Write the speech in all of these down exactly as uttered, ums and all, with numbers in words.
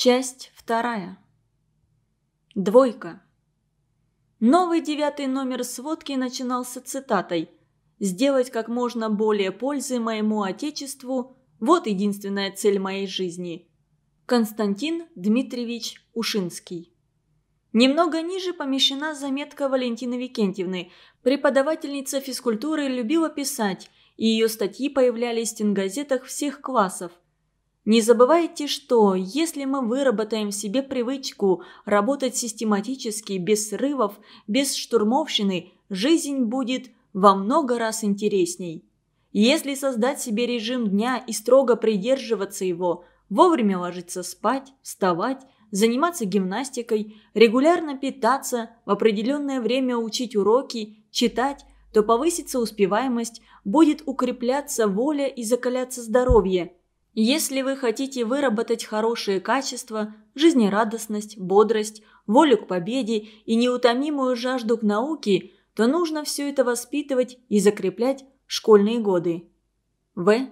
Часть вторая. Двойка. Новый девятый номер сводки начинался цитатой: «Сделать как можно более пользы моему Отечеству – вот единственная цель моей жизни». Константин Дмитриевич Ушинский. Немного ниже помещена заметка Валентины Викентьевны. Преподавательница физкультуры любила писать, и ее статьи появлялись в стенгазетах всех классов. Не забывайте, что если мы выработаем в себе привычку работать систематически, без срывов, без штурмовщины, жизнь будет во много раз интересней. Если создать себе режим дня и строго придерживаться его, вовремя ложиться спать, вставать, заниматься гимнастикой, регулярно питаться, в определенное время учить уроки, читать, то повысится успеваемость, будет укрепляться воля и закаляться здоровье. Если вы хотите выработать хорошие качества, жизнерадостность, бодрость, волю к победе и неутомимую жажду к науке, то нужно все это воспитывать и закреплять в школьные годы. В.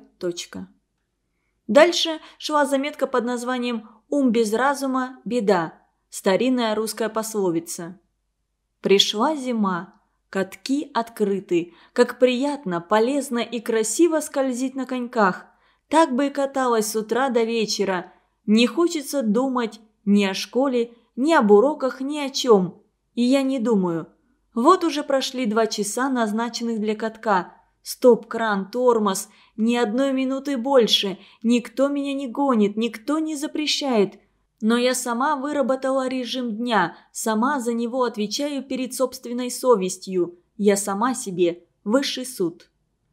Дальше шла заметка под названием «Ум без разума – беда», старинная русская пословица. Пришла зима, катки открыты, как приятно, полезно и красиво скользить на коньках. Так бы и каталась с утра до вечера. Не хочется думать ни о школе, ни об уроках, ни о чем. И я не думаю. Вот уже прошли два часа, назначенных для катка. Стоп-кран, тормоз, ни одной минуты больше. Никто меня не гонит, никто не запрещает. Но я сама выработала режим дня, сама за него отвечаю перед собственной совестью. Я сама себе высший суд.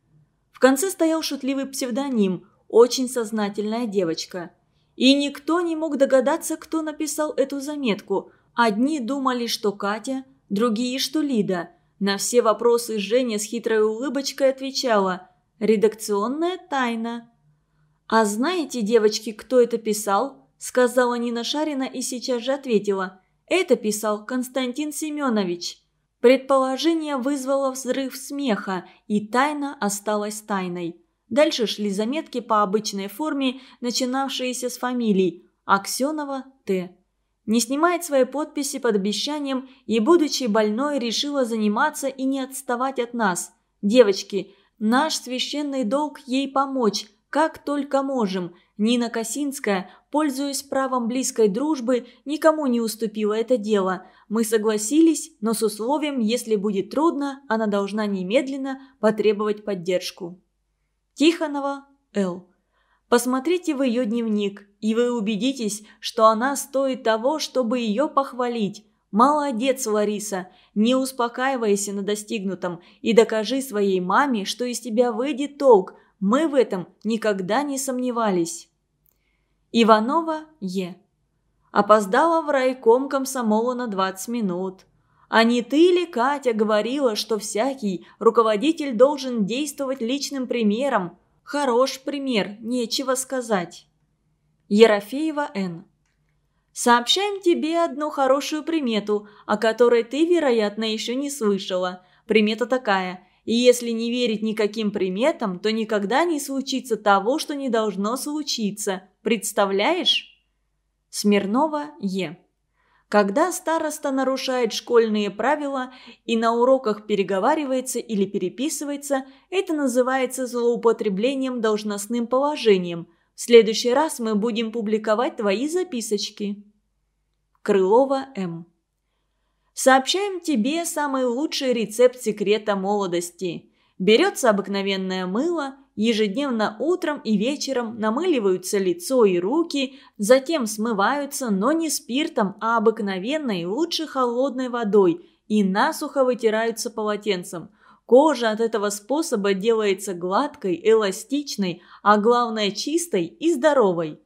В конце стоял шутливый псевдоним – очень сознательная девочка. И никто не мог догадаться, кто написал эту заметку. Одни думали, что Катя, другие, что Лида. На все вопросы Женя с хитрой улыбочкой отвечала: «Редакционная тайна». «А знаете, девочки, кто это писал?» – сказала Нина Шарина и сейчас же ответила: «Это писал Константин Семенович». Предположение вызвало взрыв смеха, и тайна осталась тайной. Дальше шли заметки по обычной форме, начинавшиеся с фамилий Аксенова Т. Не снимает своей подписи под обещанием и, будучи больной, решила заниматься и не отставать от нас. Девочки, наш священный долг ей помочь, как только можем. Нина Косинская, пользуясь правом близкой дружбы, никому не уступила это дело. Мы согласились, но с условием, если будет трудно, она должна немедленно потребовать поддержку. Тихонова Л. Посмотрите в ее дневник, и вы убедитесь, что она стоит того, чтобы ее похвалить. Молодец, Лариса, не успокаивайся на достигнутом и докажи своей маме, что из тебя выйдет толк. Мы в этом никогда не сомневались. Иванова Е. Опоздала в райком комсомола на двадцать минут. А не ты ли, Катя, говорила, что всякий руководитель должен действовать личным примером? Хорош пример, нечего сказать. Ерофеева Н. Сообщаем тебе одну хорошую примету, о которой ты, вероятно, еще не слышала. Примета такая: и если не верить никаким приметам, то никогда не случится того, что не должно случиться. Представляешь? Смирнова Е. Когда староста нарушает школьные правила и на уроках переговаривается или переписывается, это называется злоупотреблением должностным положением. В следующий раз мы будем публиковать твои записочки. Крылова М. Сообщаем тебе самый лучший рецепт секрета молодости. Берется обыкновенное мыло, ежедневно утром и вечером намыливаются лицо и руки, затем смываются, но не спиртом, а обыкновенной, лучше холодной водой, и насухо вытираются полотенцем. Кожа от этого способа делается гладкой, эластичной, а главное чистой и здоровой.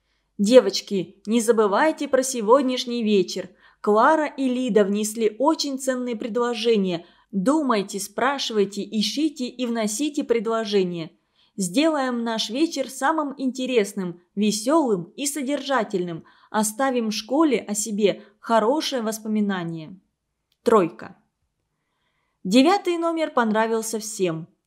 Девочки, не забывайте про сегодняшний вечер. Клара и Лида внесли очень ценные предложения. Думайте, спрашивайте, ищите и вносите предложения. Сделаем наш вечер самым интересным, веселым и содержательным. Оставим в школе о себе хорошее воспоминание. Тройка. Девятый номер понравился всем.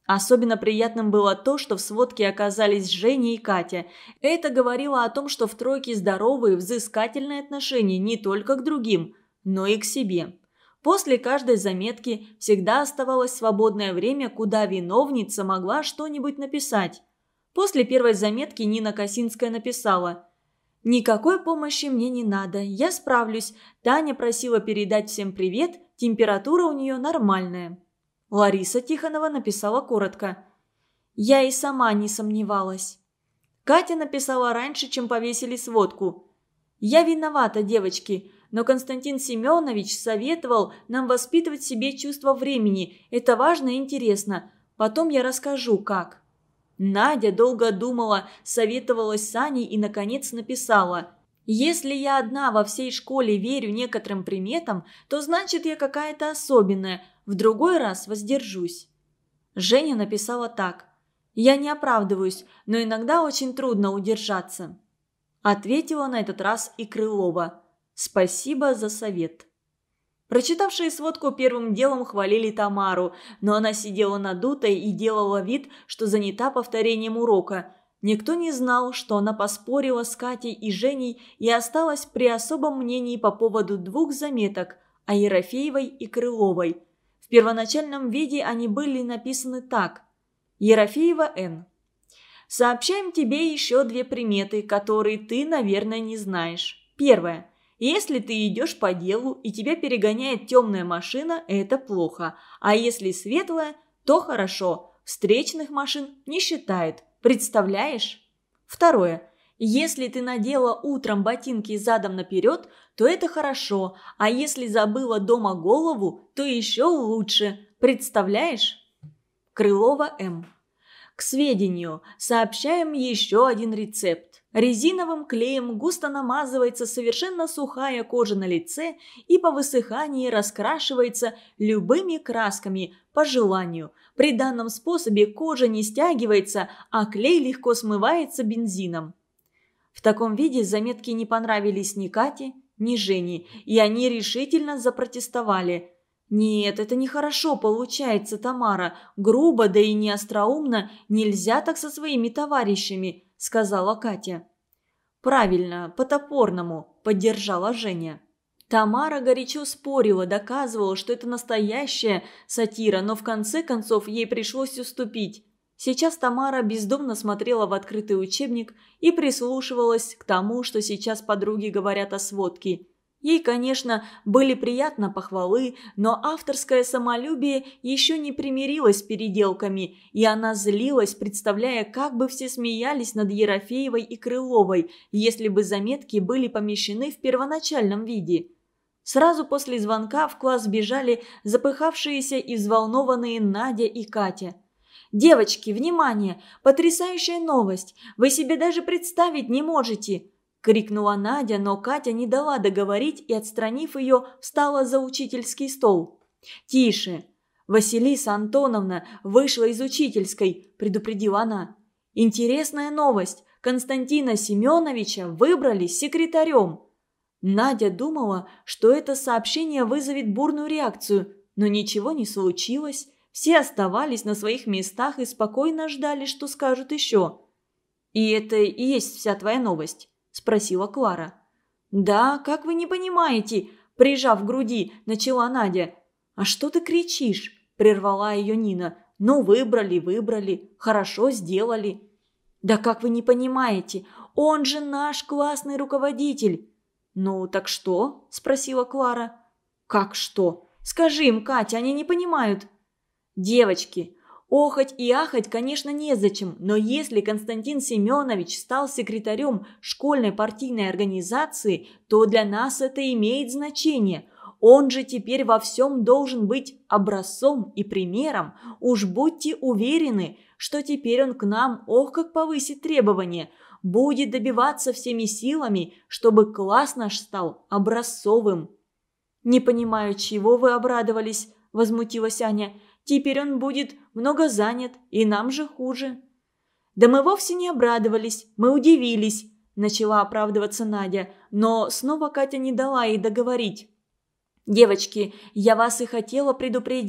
Особенно приятным было то, что в сводке оказались Женя и Катя. Это говорило о том, что в тройке здоровые, взыскательные отношения не только к другим, но и к себе. После каждой заметки всегда оставалось свободное время, куда виновница могла что-нибудь написать. После первой заметки Нина Косинская написала: «Никакой помощи мне не надо, я справлюсь. Таня просила передать всем привет, температура у нее нормальная». Лариса Тихонова написала коротко: «Я и сама не сомневалась». Катя написала раньше, чем повесили сводку: «Я виновата, девочки, но Константин Семенович советовал нам воспитывать в себе чувство времени. Это важно и интересно. Потом я расскажу, как». Надя долго думала, советовалась с Аней и, наконец, написала: «Если я одна во всей школе верю некоторым приметам, то значит я какая-то особенная. В другой раз воздержусь». Женя написала так: «Я не оправдываюсь, но иногда очень трудно удержаться». Ответила на этот раз и Крылова: «Спасибо за совет». Прочитавшие сводку первым делом хвалили Тамару, но она сидела надутой и делала вид, что занята повторением урока. Никто не знал, что она поспорила с Катей и Женей и осталась при особом мнении по поводу двух заметок – о Ерофеевой и Крыловой. В первоначальном виде они были написаны так: Ерофеева Н. «Сообщаем тебе еще две приметы, которые ты, наверное, не знаешь. Первое. Если ты идешь по делу и тебя перегоняет темная машина, это плохо. А если светлая, то хорошо. Встречных машин не считает. Представляешь? Второе. Если ты надела утром ботинки задом наперед, то это хорошо. А если забыла дома голову, то еще лучше. Представляешь? Крылова М. К сведению, сообщаем еще один рецепт. Резиновым клеем густо намазывается совершенно сухая кожа на лице и по высыхании раскрашивается любыми красками по желанию. При данном способе кожа не стягивается, а клей легко смывается бензином. В таком виде заметки не понравились ни Кате, ни Жене, и они решительно запротестовали. «Нет, это нехорошо получается, Тамара. Грубо, да и не остроумно. Нельзя так со своими товарищами», – сказала Катя. «Правильно, по-топорному», – поддержала Женя. Тамара горячо спорила, доказывала, что это настоящая сатира, но в конце концов ей пришлось уступить. Сейчас Тамара бездумно смотрела в открытый учебник и прислушивалась к тому, что сейчас подруги говорят о сводке. Ей, конечно, были приятны похвалы, но авторское самолюбие еще не примирилось с переделками, и она злилась, представляя, как бы все смеялись над Ерофеевой и Крыловой, если бы заметки были помещены в первоначальном виде. Сразу после звонка в класс бежали запыхавшиеся и взволнованные Надя и Катя. «Девочки, внимание! Потрясающая новость! Вы себе даже представить не можете!» – крикнула Надя, но Катя не дала договорить и, отстранив ее, встала за учительский стол. «Тише! Василиса Антоновна вышла из учительской», – предупредила она. «Интересная новость! Константина Семеновича выбрали секретарем». Надя думала, что это сообщение вызовет бурную реакцию, но ничего не случилось. Все оставались на своих местах и спокойно ждали, что скажут еще. «И это и есть вся твоя новость?» – спросила Клара. «Да, как вы не понимаете?» – прижав к груди, начала Надя. «А что ты кричишь?» – прервала ее Нина. «Ну, выбрали, выбрали. Хорошо сделали». «Да как вы не понимаете? Он же наш классный руководитель». «Ну, так что?» – спросила Клара. «Как что? Скажи им, Катя, они не понимают». «Девочки, охать и ахать, конечно, незачем, но если Константин Семенович стал секретарем школьной партийной организации, то для нас это имеет значение. Он же теперь во всем должен быть образцом и примером. Уж будьте уверены, что теперь он к нам, ох, как повысит требования, будет добиваться всеми силами, чтобы класс наш стал образцовым». «Не понимаю, чего вы обрадовались», – возмутилась Аня. «Теперь он будет много занят, и нам же хуже». «Да мы вовсе не обрадовались, мы удивились», – начала оправдываться Надя, но снова Катя не дала ей договорить. «Девочки, я вас и хотела предупредить.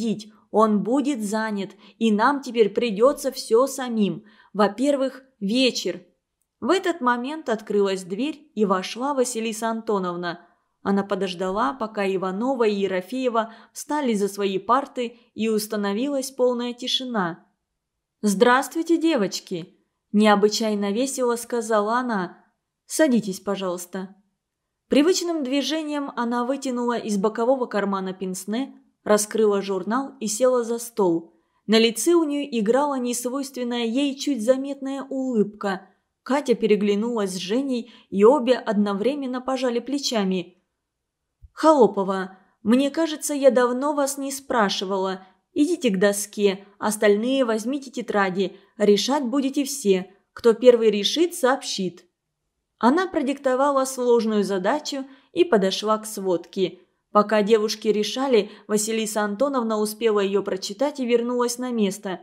Он будет занят, и нам теперь придется все самим. Во-первых, вечер». В этот момент открылась дверь, и вошла Василиса Антоновна. Она подождала, пока Иванова и Ерофеева встали за свои парты, и установилась полная тишина. «Здравствуйте, девочки!» – необычайно весело сказала она. «Садитесь, пожалуйста». Привычным движением она вытянула из бокового кармана пенсне, раскрыла журнал и села за стол. На лице у нее играла несвойственная ей чуть заметная улыбка. Катя переглянулась с Женей, и обе одновременно пожали плечами. «Холопова, мне кажется, я давно вас не спрашивала. Идите к доске, остальные возьмите тетради, решать будете все. Кто первый решит, сообщит». Она продиктовала сложную задачу и подошла к сводке. Пока девушки решали, Василиса Антоновна успела ее прочитать и вернулась на место.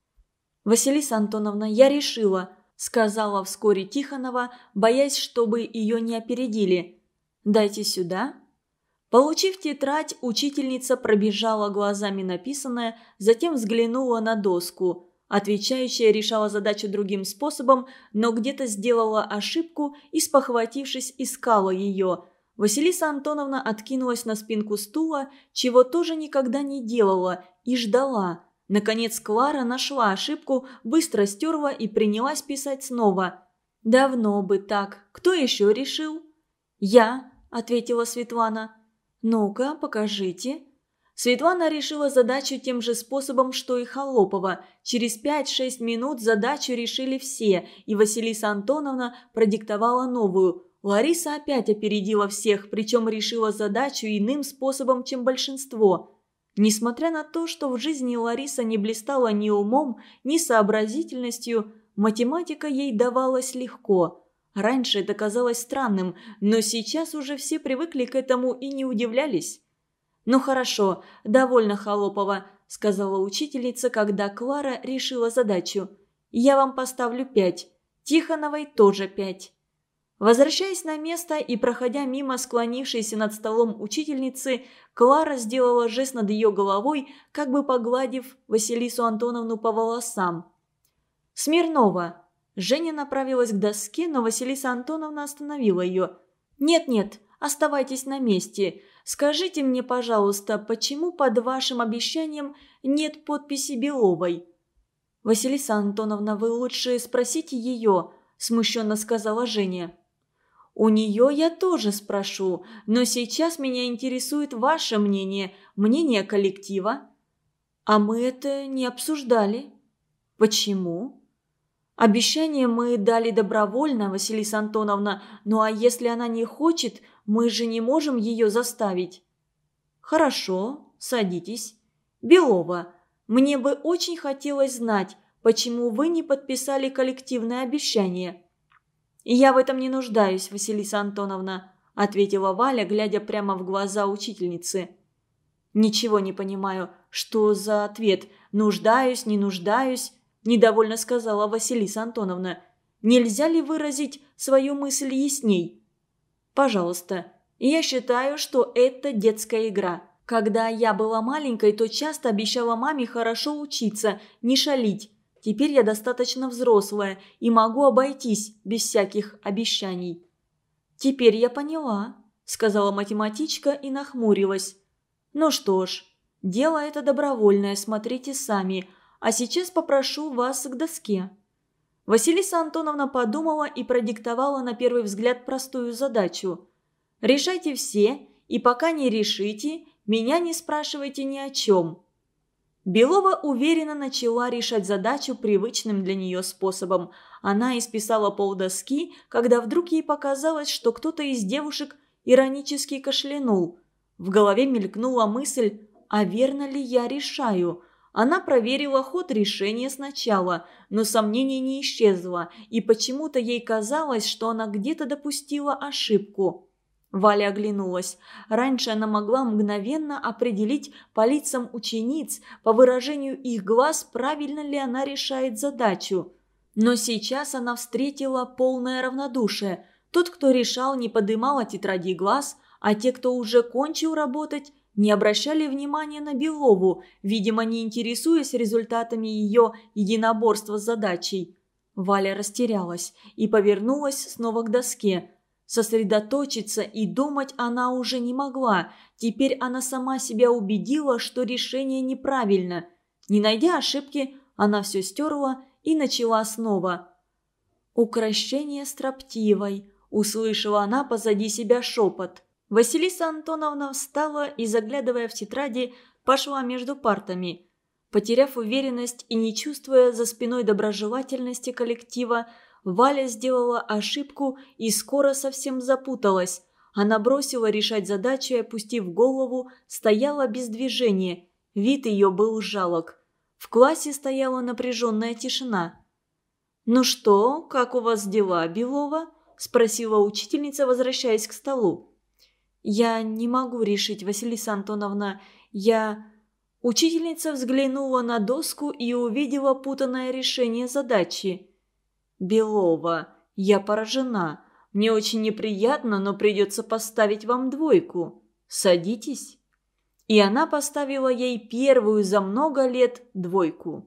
«Василиса Антоновна, я решила», – сказала вскоре Тихонова, боясь, чтобы ее не опередили. «Дайте сюда». Получив тетрадь, учительница пробежала глазами написанное, затем взглянула на доску. Отвечающая решала задачу другим способом, но где-то сделала ошибку и, спохватившись, искала ее. Василиса Антоновна откинулась на спинку стула, чего тоже никогда не делала, и ждала. Наконец Клара нашла ошибку, быстро стерла и принялась писать снова. «Давно бы так. Кто еще решил?» «Я», – ответила Светлана. «Ну-ка, покажите». Светлана решила задачу тем же способом, что и Холопова. Через пять-шесть минут задачу решили все, и Василиса Антоновна продиктовала новую. Лариса опять опередила всех, причем решила задачу иным способом, чем большинство. Несмотря на то, что в жизни Лариса не блистала ни умом, ни сообразительностью, математика ей давалась легко. Раньше это казалось странным, но сейчас уже все привыкли к этому и не удивлялись. «Ну хорошо, довольно Холопова», – сказала учительница, когда Клара решила задачу. «Я вам поставлю пять. Тихоновой тоже пять». Возвращаясь на место и проходя мимо склонившейся над столом учительницы, Клара сделала жест над ее головой, как бы погладив Василису Антоновну по волосам. «Смирнова». Женя направилась к доске, но Василиса Антоновна остановила ее. «Нет-нет, оставайтесь на месте. Скажите мне, пожалуйста, почему под вашим обещанием нет подписи Беловой?» «Василиса Антоновна, вы лучше спросите ее», – смущенно сказала Женя. «У нее я тоже спрошу, но сейчас меня интересует ваше мнение, мнение коллектива». «А мы это не обсуждали». «Почему?» «Обещание мы дали добровольно, Василиса Антоновна, ну а если она не хочет, мы же не можем ее заставить». «Хорошо, садитесь. Белова, мне бы очень хотелось знать, почему вы не подписали коллективное обещание». «Я в этом не нуждаюсь, Василиса Антоновна», – ответила Валя, глядя прямо в глаза учительницы. «Ничего не понимаю, что за ответ? Нуждаюсь, не нуждаюсь?» – недовольно сказала Василиса Антоновна. «Нельзя ли выразить свою мысль ясней?» «Пожалуйста. Я считаю, что это детская игра. Когда я была маленькой, то часто обещала маме хорошо учиться, не шалить. Теперь я достаточно взрослая и могу обойтись без всяких обещаний». «Теперь я поняла», – сказала математичка и нахмурилась. «Ну что ж, дело это добровольное, смотрите сами. А сейчас попрошу вас к доске». Василиса Антоновна подумала и продиктовала на первый взгляд простую задачу. «Решайте все, и пока не решите, меня не спрашивайте ни о чем». Белова уверенно начала решать задачу привычным для нее способом. Она исписала полдоски, когда вдруг ей показалось, что кто-то из девушек иронически кашлянул. В голове мелькнула мысль: «А верно ли я решаю?» Она проверила ход решения сначала, но сомнение не исчезло, и почему-то ей казалось, что она где-то допустила ошибку. Валя оглянулась. Раньше она могла мгновенно определить по лицам учениц, по выражению их глаз, правильно ли она решает задачу. Но сейчас она встретила полное равнодушие. Тот, кто решал, не подымал от тетради глаз, а те, кто уже кончил работать, не обращали внимания на Белову, видимо, не интересуясь результатами ее единоборства с задачей. Валя растерялась и повернулась снова к доске. Сосредоточиться и думать она уже не могла. Теперь она сама себя убедила, что решение неправильно. Не найдя ошибки, она все стерла и начала снова. «Укрощение строптивой», – услышала она позади себя шепот. Василиса Антоновна встала и, заглядывая в тетради, пошла между партами. Потеряв уверенность и не чувствуя за спиной доброжелательности коллектива, Валя сделала ошибку и скоро совсем запуталась. Она бросила решать задачу и, опустив голову, стояла без движения. Вид ее был жалок. В классе стояла напряженная тишина. «Ну что, как у вас дела, Белова?» – спросила учительница, возвращаясь к столу. «Я не могу решить, Василиса Антоновна. Я...» Учительница взглянула на доску и увидела путанное решение задачи. «Белова, я поражена. Мне очень неприятно, но придется поставить вам двойку. Садитесь». И она поставила ей первую за много лет двойку.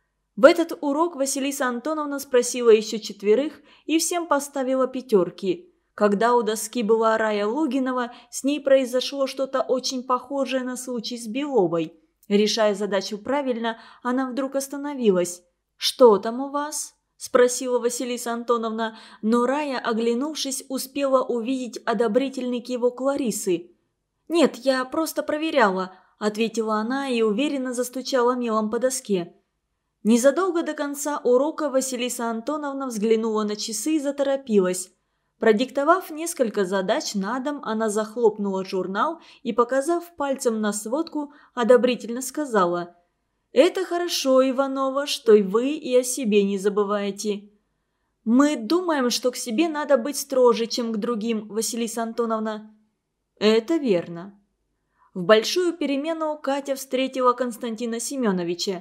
В этот урок Василиса Антоновна спросила еще четверых и всем поставила пятерки. Когда у доски была Рая Логинова, с ней произошло что-то очень похожее на случай с Беловой. Решая задачу правильно, она вдруг остановилась. «Что там у вас?» – спросила Василиса Антоновна, но Рая, оглянувшись, успела увидеть одобрительный кивок Ларисы. «Нет, я просто проверяла», – ответила она и уверенно застучала мелом по доске. Незадолго до конца урока Василиса Антоновна взглянула на часы и заторопилась. Продиктовав несколько задач на дом, она захлопнула журнал и, показав пальцем на сводку, одобрительно сказала: «Это хорошо, Иванова, что и вы и о себе не забываете». «Мы думаем, что к себе надо быть строже, чем к другим, Василиса Антоновна». «Это верно». В большую перемену Катя встретила Константина Семеновича.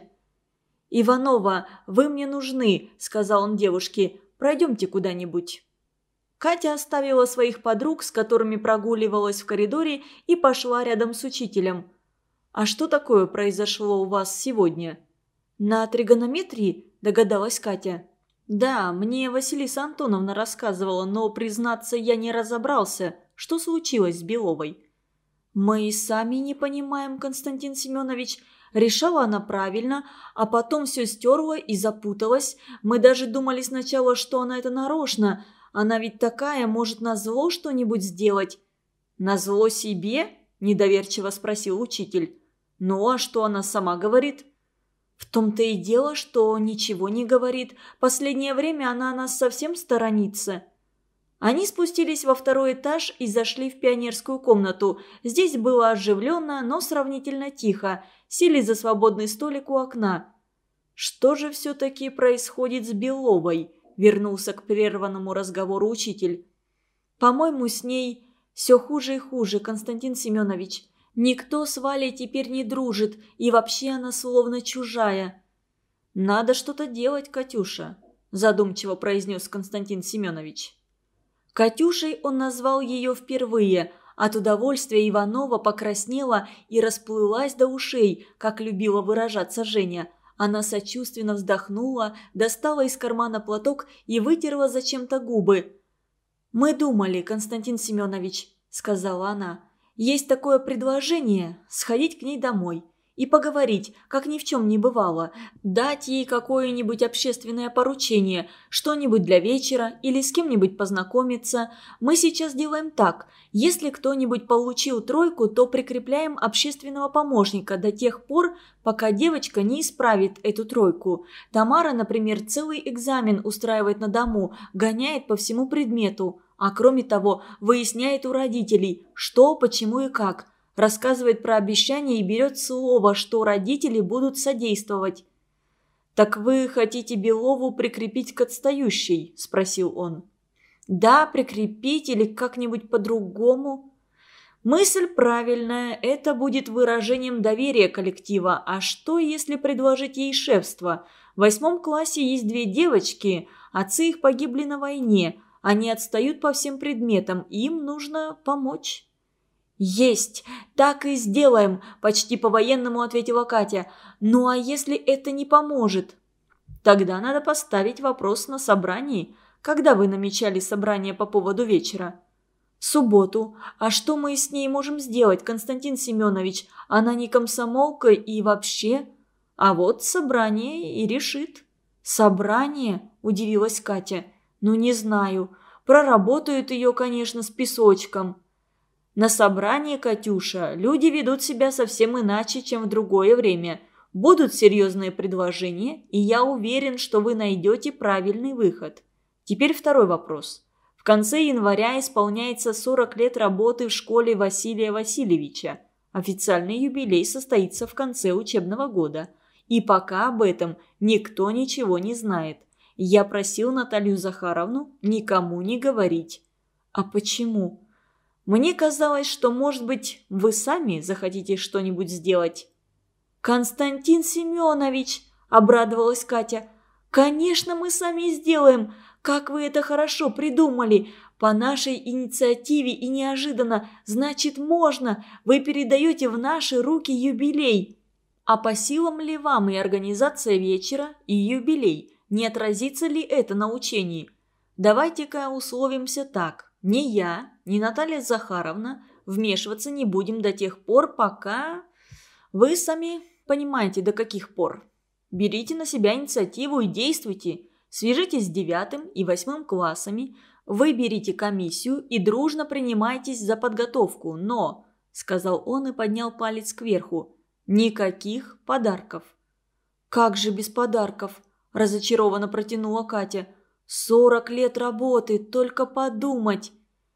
«Иванова, вы мне нужны», – сказал он девушке. «Пройдемте куда-нибудь». Катя оставила своих подруг, с которыми прогуливалась в коридоре, и пошла рядом с учителем. «А что такое произошло у вас сегодня?» «На тригонометрии?» – догадалась Катя. «Да, мне Василиса Антоновна рассказывала, но, признаться, я не разобрался, что случилось с Беловой». «Мы и сами не понимаем, Константин Семенович. Решала она правильно, а потом все стерла и запуталась. Мы даже думали сначала, что она это нарочно. Она ведь такая, может назло что-нибудь сделать». «Назло себе?» – недоверчиво спросил учитель. «Ну, а что она сама говорит?» «В том-то и дело, что ничего не говорит. Последнее время она нас совсем сторонится». Они спустились во второй этаж и зашли в пионерскую комнату. Здесь было оживленно, но сравнительно тихо. Сели за свободный столик у окна. «Что же все-таки происходит с Беловой?» – вернулся к прерванному разговору учитель. «По-моему, с ней все хуже и хуже, Константин Семенович. Никто с Валей теперь не дружит, и вообще она словно чужая». «Надо что-то делать, Катюша», – задумчиво произнес Константин Семенович. Катюшей он назвал ее впервые. От удовольствия Иванова покраснела и расплылась до ушей, как любила выражаться Женя. Она сочувственно вздохнула, достала из кармана платок и вытерла зачем-то губы. «Мы думали, Константин Семенович», – сказала она, – «есть такое предложение – сходить к ней домой и поговорить, как ни в чем не бывало, дать ей какое-нибудь общественное поручение, что-нибудь для вечера или с кем-нибудь познакомиться. Мы сейчас делаем так. Если кто-нибудь получил тройку, то прикрепляем общественного помощника до тех пор, пока девочка не исправит эту тройку. Тамара, например, целый экзамен устраивает на дому, гоняет по всему предмету, а кроме того выясняет у родителей, что, почему и как. Рассказывает про обещания и берет слово, что родители будут содействовать». «Так вы хотите Белову прикрепить к отстающей?» – спросил он. «Да, прикрепить или как-нибудь по-другому». «Мысль правильная, это будет выражением доверия коллектива. А что, если предложить ей шефство? В восьмом классе есть две девочки, отцы их погибли на войне, они отстают по всем предметам, им нужно помочь». «Есть! Так и сделаем!» – почти по-военному ответила Катя. «Ну а если это не поможет?» «Тогда надо поставить вопрос на собрании. Когда вы намечали собрание по поводу вечера?» «Субботу. А что мы с ней можем сделать, Константин Семенович? Она не комсомолка и вообще...» «А вот собрание и решит». «Собрание?» – удивилась Катя. «Ну не знаю. Проработают ее, конечно, с песочком». «На собрании, Катюша, люди ведут себя совсем иначе, чем в другое время. Будут серьезные предложения, и я уверен, что вы найдете правильный выход. Теперь второй вопрос. В конце января исполняется сорок лет работы в школе Василия Васильевича. Официальный юбилей состоится в конце учебного года. И пока об этом никто ничего не знает. Я просил Наталью Захаровну никому не говорить». «А почему?» «Мне казалось, что, может быть, вы сами захотите что-нибудь сделать». «Константин Семенович!» – обрадовалась Катя. «Конечно, мы сами сделаем! Как вы это хорошо придумали! По нашей инициативе и неожиданно, значит, можно! Вы передаете в наши руки юбилей!» «А по силам ли вам и организация вечера, и юбилей? Не отразится ли это на учении? Давайте-ка условимся так. Ни я, ни Наталья Захаровна вмешиваться не будем до тех пор, пока... Вы сами понимаете, до каких пор. Берите на себя инициативу и действуйте. Свяжитесь с девятым и восьмым классами, выберите комиссию и дружно принимайтесь за подготовку. Но, — сказал он и поднял палец кверху, — никаких подарков». «Как же без подарков?» – разочарованно протянула Катя. «Сорок лет работы, только подумать!»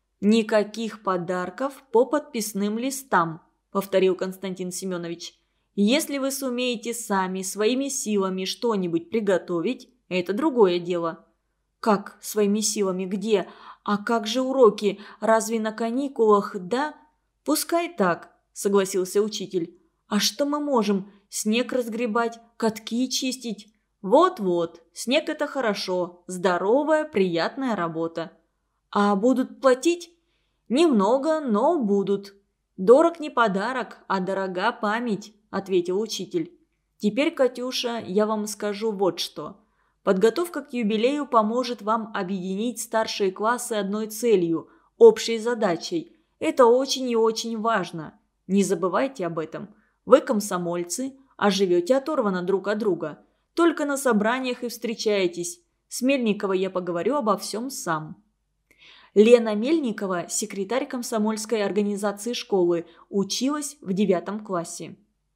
«Никаких подарков по подписным листам», – повторил Константин Семенович. «Если вы сумеете сами, своими силами что-нибудь приготовить, это другое дело». «Как своими силами? Где? А как же уроки? Разве на каникулах, да?» «Пускай так», – согласился учитель. «А что мы можем? Снег разгребать, катки чистить?» «Вот-вот, снег – это хорошо, здоровая, приятная работа». «А будут платить?» «Немного, но будут». «Дорог не подарок, а дорога память», – ответил учитель. «Теперь, Катюша, я вам скажу вот что. Подготовка к юбилею поможет вам объединить старшие классы одной целью, общей задачей. Это очень и очень важно. Не забывайте об этом. Вы комсомольцы, а живете оторванно друг от друга. Только на собраниях и встречаетесь. С Мельниковой я поговорю обо всем сам». Лена Мельникова, секретарь комсомольской организации школы, училась в девятом классе.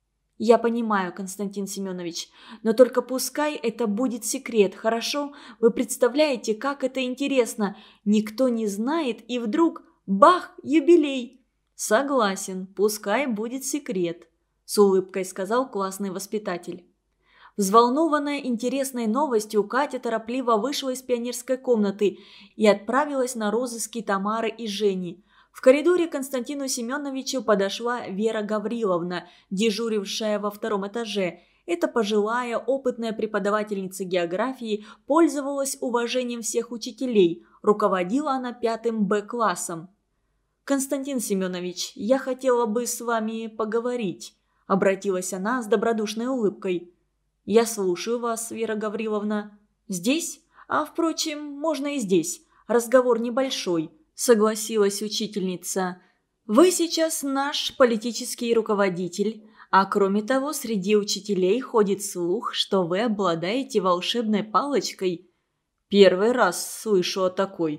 «Я понимаю, Константин Семенович, но только пускай это будет секрет, хорошо? Вы представляете, как это интересно? Никто не знает, и вдруг – бах, юбилей!» «Согласен, пускай будет секрет», – с улыбкой сказал классный воспитатель. Взволнованная интересной новостью, Катя торопливо вышла из пионерской комнаты и отправилась на розыски Тамары и Жени. В коридоре к Константину Семеновичу подошла Вера Гавриловна, дежурившая во втором этаже. Эта пожилая, опытная преподавательница географии пользовалась уважением всех учителей. Руководила она пятым Б-классом. «Константин Семенович, я хотела бы с вами поговорить», – обратилась она с добродушной улыбкой. «Я слушаю вас, Вера Гавриловна. Здесь? А, впрочем, можно и здесь. Разговор небольшой», – согласилась учительница. «Вы сейчас наш политический руководитель, а кроме того, среди учителей ходит слух, что вы обладаете волшебной палочкой». «Первый раз слышу о такой».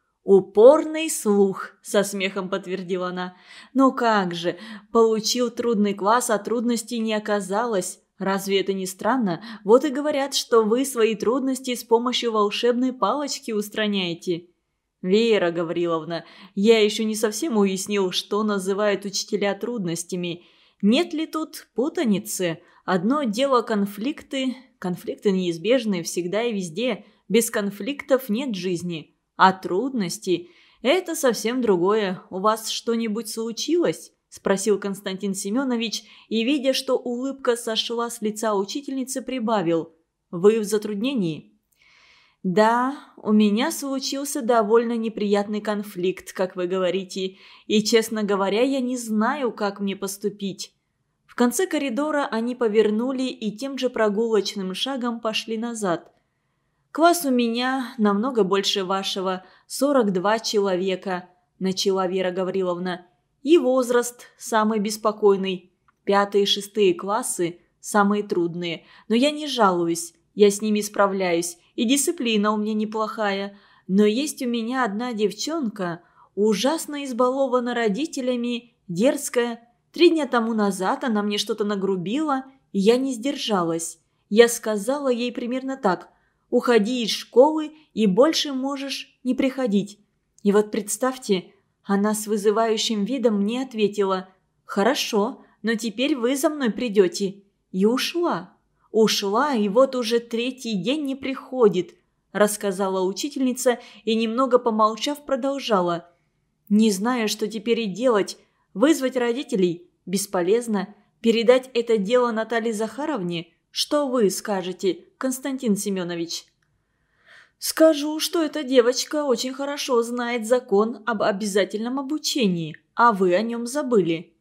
«Упорный слух», – со смехом подтвердила она. «Ну как же, получил трудный класс, а трудностей не оказалось. Разве это не странно? Вот и говорят, что вы свои трудности с помощью волшебной палочки устраняете». «Вера Гавриловна, я еще не совсем уяснил, что называют учителя трудностями. Нет ли тут путаницы? Одно дело конфликты. Конфликты неизбежны всегда и везде. Без конфликтов нет жизни. А трудности – это совсем другое. У вас что-нибудь случилось?» – спросил Константин Семенович и, видя, что улыбка сошла с лица учительницы, прибавил: «Вы в затруднении?» Да, у меня случился довольно неприятный конфликт, как вы говорите, и, честно говоря, я не знаю, как мне поступить. В конце коридора они повернули и тем же прогулочным шагом пошли назад. «Класс у меня намного больше вашего, сорок два человека», – начала Вера Гавриловна. «И возраст самый беспокойный. Пятые и шестые классы самые трудные. Но я не жалуюсь, я с ними справляюсь, и дисциплина у меня неплохая. Но есть у меня одна девчонка, ужасно избалована родителями, дерзкая. Три дня тому назад она мне что-то нагрубила, и я не сдержалась. Я сказала ей примерно так: уходи из школы и больше можешь не приходить. И вот представьте, она с вызывающим видом мне ответила: «Хорошо, но теперь вы за мной придете». И ушла. Ушла, и вот уже третий день не приходит, рассказала учительница и, немного помолчав, продолжала. Не знаю, что теперь и делать. Вызвать родителей? Бесполезно. Передать это дело Наталье Захаровне? Что вы скажете, Константин Семенович? Скажу, что эта девочка очень хорошо знает закон об обязательном обучении, а вы о нем забыли.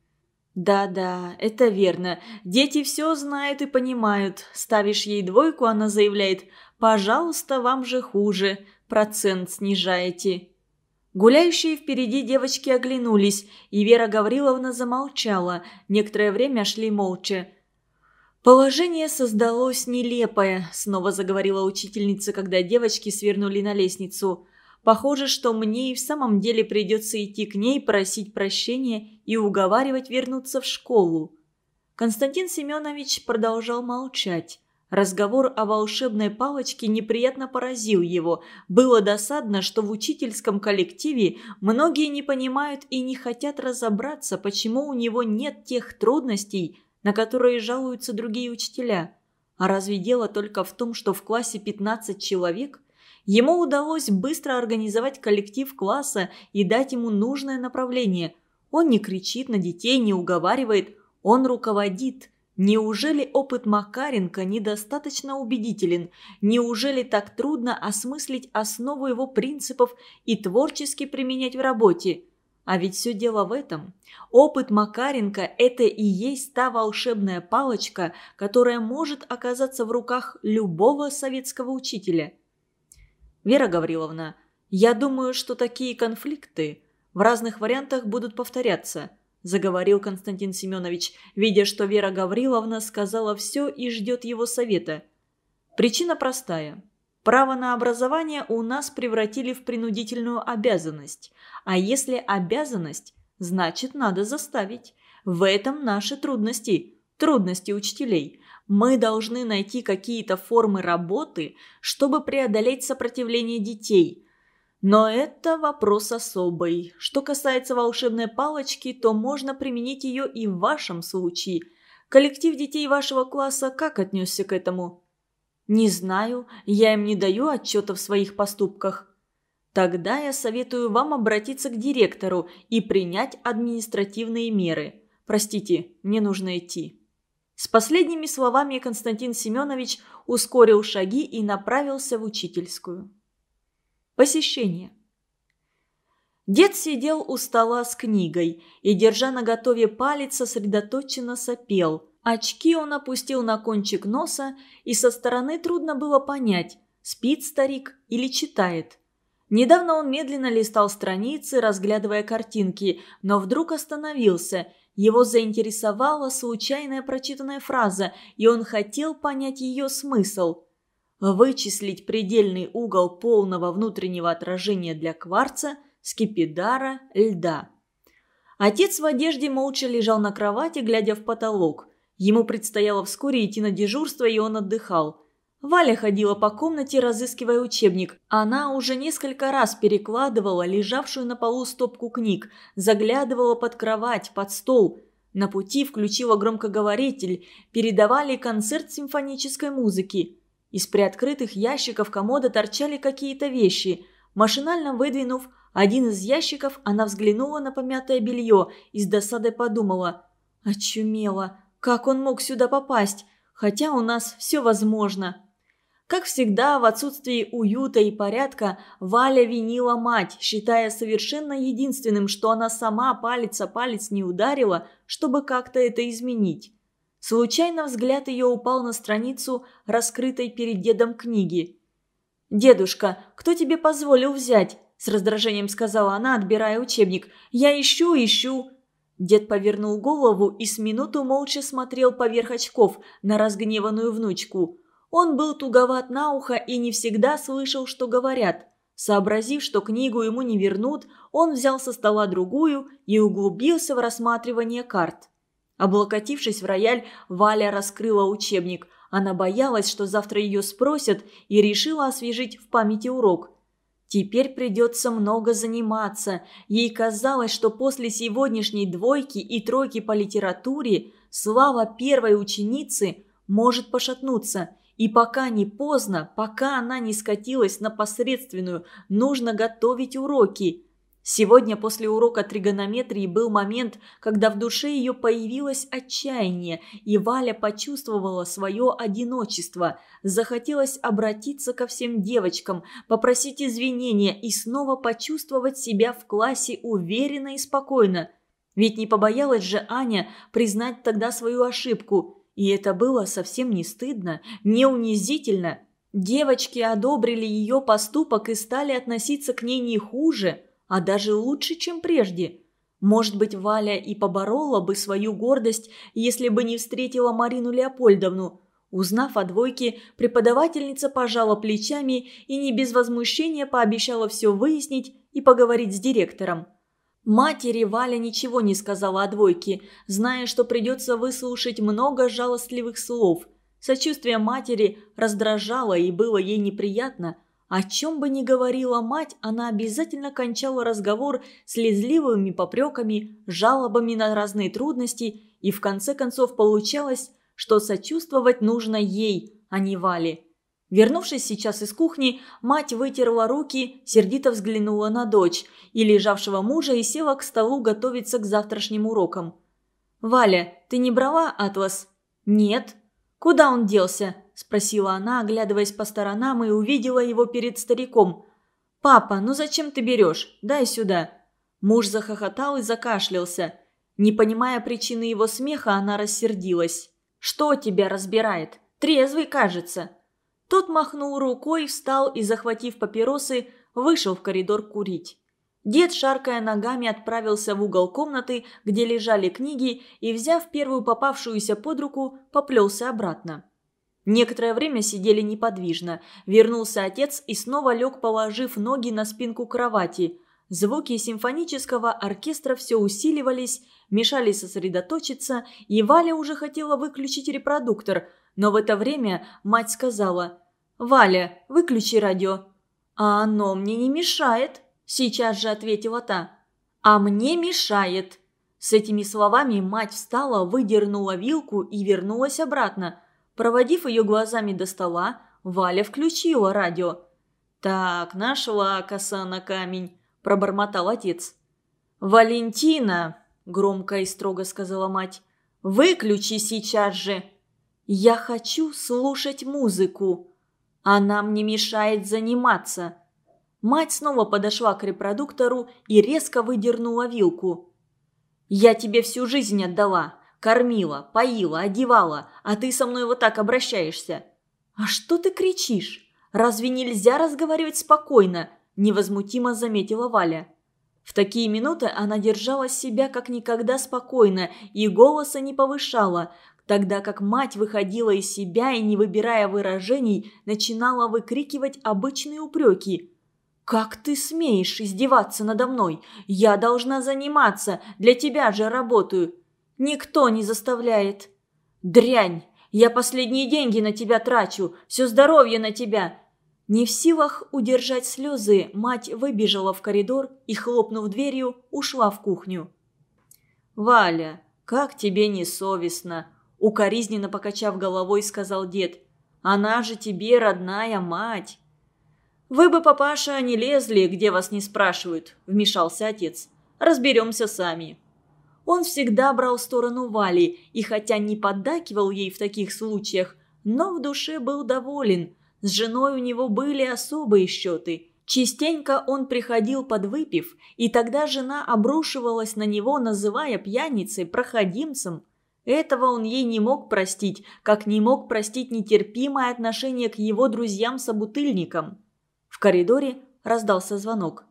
Да-да, это верно. Дети все знают и понимают. Ставишь ей двойку, она заявляет: «Пожалуйста, вам же хуже, процент снижаете». Гуляющие впереди девочки оглянулись, и Вера Гавриловна замолчала. Некоторое время шли молча. «Положение создалось нелепое», – снова заговорила учительница, когда девочки свернули на лестницу. «Похоже, что мне и в самом деле придется идти к ней, просить прощения и уговаривать вернуться в школу». Константин Семенович продолжал молчать. Разговор о волшебной палочке неприятно поразил его. Было досадно, что в учительском коллективе многие не понимают и не хотят разобраться, почему у него нет тех трудностей, на которые жалуются другие учителя. А разве дело только в том, что в классе пятнадцать человек? Ему удалось быстро организовать коллектив класса и дать ему нужное направление. Он не кричит на детей, не уговаривает, он руководит. Неужели опыт Макаренко недостаточно убедителен? Неужели так трудно осмыслить основу его принципов и творчески применять в работе? А ведь все дело в этом. Опыт Макаренко – это и есть та волшебная палочка, которая может оказаться в руках любого советского учителя. Вера Гавриловна, я думаю, что такие конфликты в разных вариантах будут повторяться, заговорил Константин Семенович, видя, что Вера Гавриловна сказала все и ждет его совета. Причина простая. Право на образование у нас превратили в принудительную обязанность. А если обязанность, значит, надо заставить. В этом наши трудности, трудности учителей. Мы должны найти какие-то формы работы, чтобы преодолеть сопротивление детей. Но это вопрос особый. Что касается волшебной палочки, то можно применить ее и в вашем случае. Коллектив детей вашего класса как отнесся к этому? Не знаю, я им не даю отчета в своих поступках. Тогда я советую вам обратиться к директору и принять административные меры. Простите, мне нужно идти. С последними словами Константин Семенович ускорил шаги и направился в учительскую. Посещение. Дед сидел у стола с книгой и, держа наготове палец, сосредоточенно сопел. Очки он опустил на кончик носа, и со стороны трудно было понять, спит старик или читает. Недавно он медленно листал страницы, разглядывая картинки, но вдруг остановился. Его заинтересовала случайная прочитанная фраза, и он хотел понять ее смысл. Вычислить предельный угол полного внутреннего отражения для кварца, скипидара, льда. Отец в одежде молча лежал на кровати, глядя в потолок. Ему предстояло вскоре идти на дежурство, и он отдыхал. Валя ходила по комнате, разыскивая учебник. Она уже несколько раз перекладывала лежавшую на полу стопку книг, заглядывала под кровать, под стол. На пути включила громкоговоритель, передавали концерт симфонической музыки. Из приоткрытых ящиков комода торчали какие-то вещи. Машинально выдвинув один из ящиков, она взглянула на помятое белье и с досадой подумала: «Очумела, как он мог сюда попасть? Хотя у нас все возможно». Как всегда, в отсутствии уюта и порядка Валя винила мать, считая совершенно единственным, что она сама палец о палец не ударила, чтобы как-то это изменить. Случайно взгляд ее упал на страницу, раскрытой перед дедом книги. «Дедушка, кто тебе позволил взять?» – с раздражением сказала она, отбирая учебник. «Я ищу, ищу». Дед повернул голову и с минуту молча смотрел поверх очков на разгневанную внучку. Он был туговат на ухо и не всегда слышал, что говорят. Сообразив, что книгу ему не вернут, он взял со стола другую и углубился в рассматривание карт. Облокотившись в рояль, Валя раскрыла учебник. Она боялась, что завтра ее спросят, и решила освежить в памяти урок. Теперь придется много заниматься. Ей казалось, что после сегодняшней двойки и тройки по литературе слава первой ученицы может пошатнуться. И пока не поздно, пока она не скатилась на посредственную, нужно готовить уроки. Сегодня после урока тригонометрии был момент, когда в душе ее появилось отчаяние, и Валя почувствовала свое одиночество. Захотелось обратиться ко всем девочкам, попросить извинения и снова почувствовать себя в классе уверенно и спокойно. Ведь не побоялась же Аня признать тогда свою ошибку. И это было совсем не стыдно, не унизительно. Девочки одобрили ее поступок и стали относиться к ней не хуже, а даже лучше, чем прежде. Может быть, Валя и поборола бы свою гордость, если бы не встретила Марину Леопольдовну. Узнав о двойке, преподавательница пожала плечами и не без возмущения пообещала все выяснить и поговорить с директором. Матери Валя ничего не сказала о двойке, зная, что придется выслушать много жалостливых слов. Сочувствие матери раздражало и было ей неприятно. О чем бы ни говорила мать, она обязательно кончала разговор слезливыми попреками, жалобами на разные трудности, и в конце концов получалось, что сочувствовать нужно ей, а не Вале. Вернувшись сейчас из кухни, мать вытерла руки, сердито взглянула на дочь и лежавшего мужа и села к столу готовиться к завтрашним урокам. «Валя, ты не брала атлас?» «Нет». «Куда он делся?» – спросила она, оглядываясь по сторонам, и увидела его перед стариком. «Папа, ну зачем ты берешь? Дай сюда». Муж захохотал и закашлялся. Не понимая причины его смеха, она рассердилась. «Что тебя разбирает? Трезвый, кажется». Тот махнул рукой, встал и, захватив папиросы, вышел в коридор курить. Дед, шаркая ногами, отправился в угол комнаты, где лежали книги, и, взяв первую попавшуюся под руку, поплелся обратно. Некоторое время сидели неподвижно. Вернулся отец и снова лег, положив ноги на спинку кровати. Звуки симфонического оркестра все усиливались, мешали сосредоточиться, и Валя уже хотела выключить репродуктор, но в это время мать сказала: «Валя, выключи радио». «А оно мне не мешает», – сейчас же ответила та. «А мне мешает». С этими словами мать встала, выдернула вилку и вернулась обратно. Проводив ее глазами до стола, Валя включила радио. «Так, нашла коса на камень», – пробормотал отец. «Валентина», – громко и строго сказала мать, – «выключи сейчас же». «Я хочу слушать музыку. Она мне мешает заниматься». Мать снова подошла к репродуктору и резко выдернула вилку. «Я тебе всю жизнь отдала. Кормила, поила, одевала, а ты со мной вот так обращаешься». «А что ты кричишь? Разве нельзя разговаривать спокойно?» – невозмутимо заметила Валя. В такие минуты она держала себя как никогда спокойно и голоса не повышала, тогда как мать выходила из себя и, не выбирая выражений, начинала выкрикивать обычные упреки. «Как ты смеешь издеваться надо мной? Я должна заниматься, для тебя же работаю». «Никто не заставляет». «Дрянь! Я последние деньги на тебя трачу, все здоровье на тебя». Не в силах удержать слезы, мать выбежала в коридор и, хлопнув дверью, ушла в кухню. «Валя, как тебе не совестно?» – укоризненно покачав головой, сказал дед. «Она же тебе родная мать». «Вы бы, папаша, не лезли, где вас не спрашивают», – вмешался отец. «Разберемся сами». Он всегда брал сторону Вали и, хотя не поддакивал ей в таких случаях, но в душе был доволен. С женой у него были особые счеты. Частенько он приходил подвыпив, и тогда жена обрушивалась на него, называя пьяницей, проходимцем. Этого он ей не мог простить, как не мог простить нетерпимое отношение к его друзьям-собутыльникам. В коридоре раздался звонок.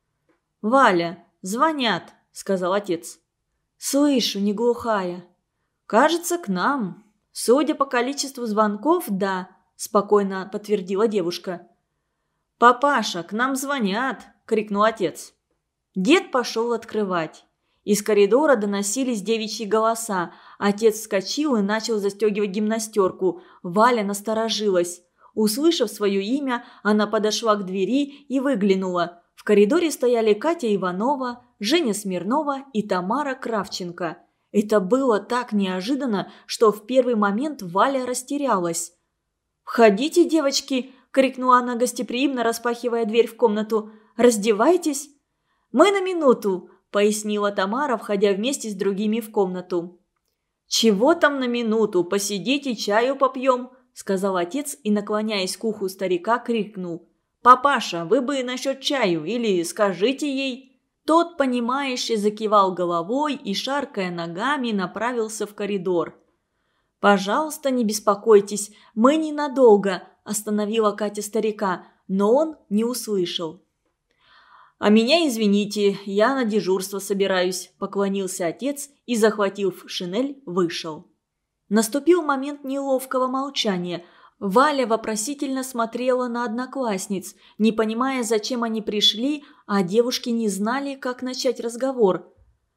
«Валя, звонят», — сказал отец. «Слышу, не глухая». «Кажется, к нам. Судя по количеству звонков, да», – спокойно подтвердила девушка. «Папаша, к нам звонят!» – крикнул отец. Дед пошел открывать. Из коридора доносились девичьи голоса. Отец вскочил и начал застегивать гимнастерку. Валя насторожилась. Услышав свое имя, она подошла к двери и выглянула. В коридоре стояли Катя Иванова, Женя Смирнова и Тамара Кравченко. Это было так неожиданно, что в первый момент Валя растерялась. «Входите, девочки!» – крикнула она гостеприимно, распахивая дверь в комнату. «Раздевайтесь!» «Мы на минуту!» – пояснила Тамара, входя вместе с другими в комнату. «Чего там на минуту? Посидите, чаю попьем!» – сказал отец и, наклоняясь к уху старика, крикнул. «Папаша, вы бы насчет чаю или скажите ей!» Тот, понимающе закивал головой и, шаркая ногами, направился в коридор. «Пожалуйста, не беспокойтесь, мы ненадолго», – остановила Катя старика, но он не услышал. «А меня извините, я на дежурство собираюсь», – поклонился отец и, захватив шинель, вышел. Наступил момент неловкого молчания. Валя вопросительно смотрела на одноклассниц, не понимая, зачем они пришли, а девушки не знали, как начать разговор.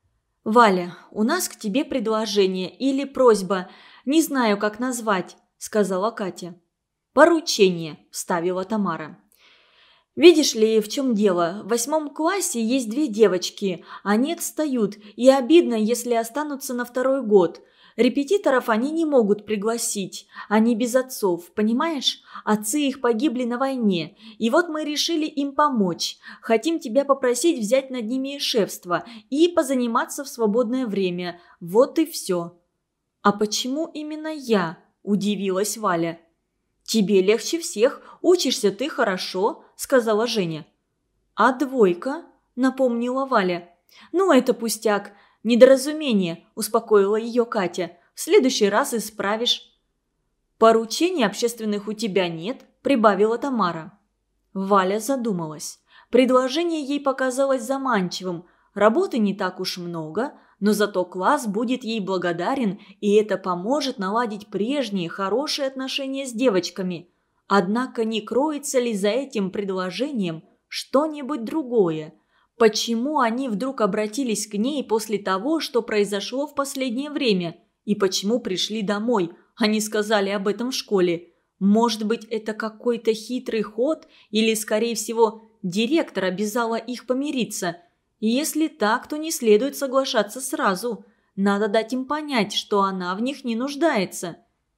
«Валя, у нас к тебе предложение или просьба, не знаю, как назвать», – сказала Катя. «Поручение», – вставила Тамара. «Видишь ли, в чем дело? В восьмом классе есть две девочки, они отстают, и обидно, если останутся на второй год. Репетиторов они не могут пригласить, они без отцов, понимаешь? Отцы их погибли на войне, и вот мы решили им помочь. Хотим тебя попросить взять над ними шефство и позаниматься в свободное время. Вот и все». «А почему именно я?» – удивилась Валя. «Тебе легче всех, учишься ты хорошо», – сказала Женя. «А двойка?» – напомнила Валя. «Ну, это пустяк. «Недоразумение», – успокоила ее Катя. «В следующий раз исправишь». «Поручений общественных у тебя нет», – прибавила Тамара. Валя задумалась. Предложение ей показалось заманчивым. Работы не так уж много, но зато класс будет ей благодарен, и это поможет наладить прежние хорошие отношения с девочками. Однако не кроется ли за этим предложением что-нибудь другое? Почему они вдруг обратились к ней после того, что произошло в последнее время? И почему пришли домой, а не сказали об этом в школе? Может быть, это какой-то хитрый ход, или, скорее всего, директор обязала их помириться? И если так, то не следует соглашаться сразу. Надо дать им понять, что она в них не нуждается.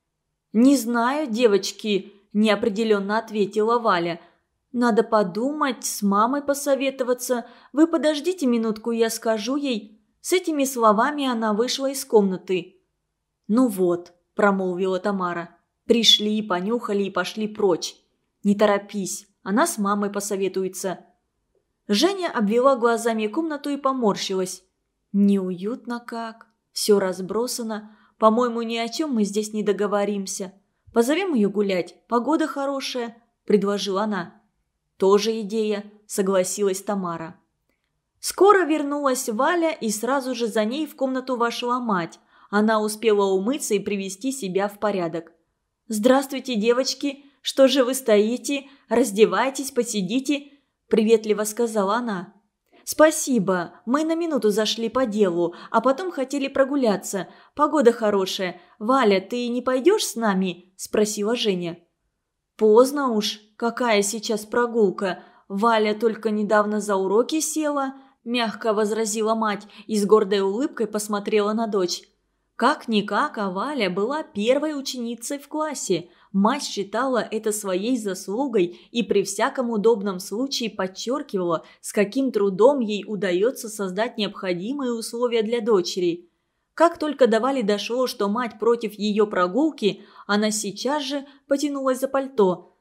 «Не знаю, девочки», – неопределенно ответила Валя. «Надо подумать, с мамой посоветоваться. Вы подождите минутку, я скажу ей». С этими словами она вышла из комнаты. «Ну вот», – промолвила Тамара. «Пришли, понюхали и пошли прочь. Не торопись, она с мамой посоветуется». Женя обвела глазами комнату и поморщилась. «Неуютно как. Все разбросано. По-моему, ни о чем мы здесь не договоримся. Позовем ее гулять, погода хорошая», – предложила она. «Тоже идея», – согласилась Тамара. Скоро вернулась Валя, и сразу же за ней в комнату вошла мать. Она успела умыться и привести себя в порядок. «Здравствуйте, девочки! Что же вы стоите? Раздевайтесь, посидите!» – приветливо сказала она. «Спасибо, мы на минуту зашли по делу, а потом хотели прогуляться. Погода хорошая. Валя, ты не пойдешь с нами?» – спросила Женя. «Поздно уж. Какая сейчас прогулка? Валя только недавно за уроки села», – мягко возразила мать и с гордой улыбкой посмотрела на дочь. Как-никак, а Валя была первой ученицей в классе. Мать считала это своей заслугой и при всяком удобном случае подчеркивала, с каким трудом ей удается создать необходимые условия для дочери. Как только до Вали дошло, что мать против ее прогулки, она сейчас же потянулась за пальто.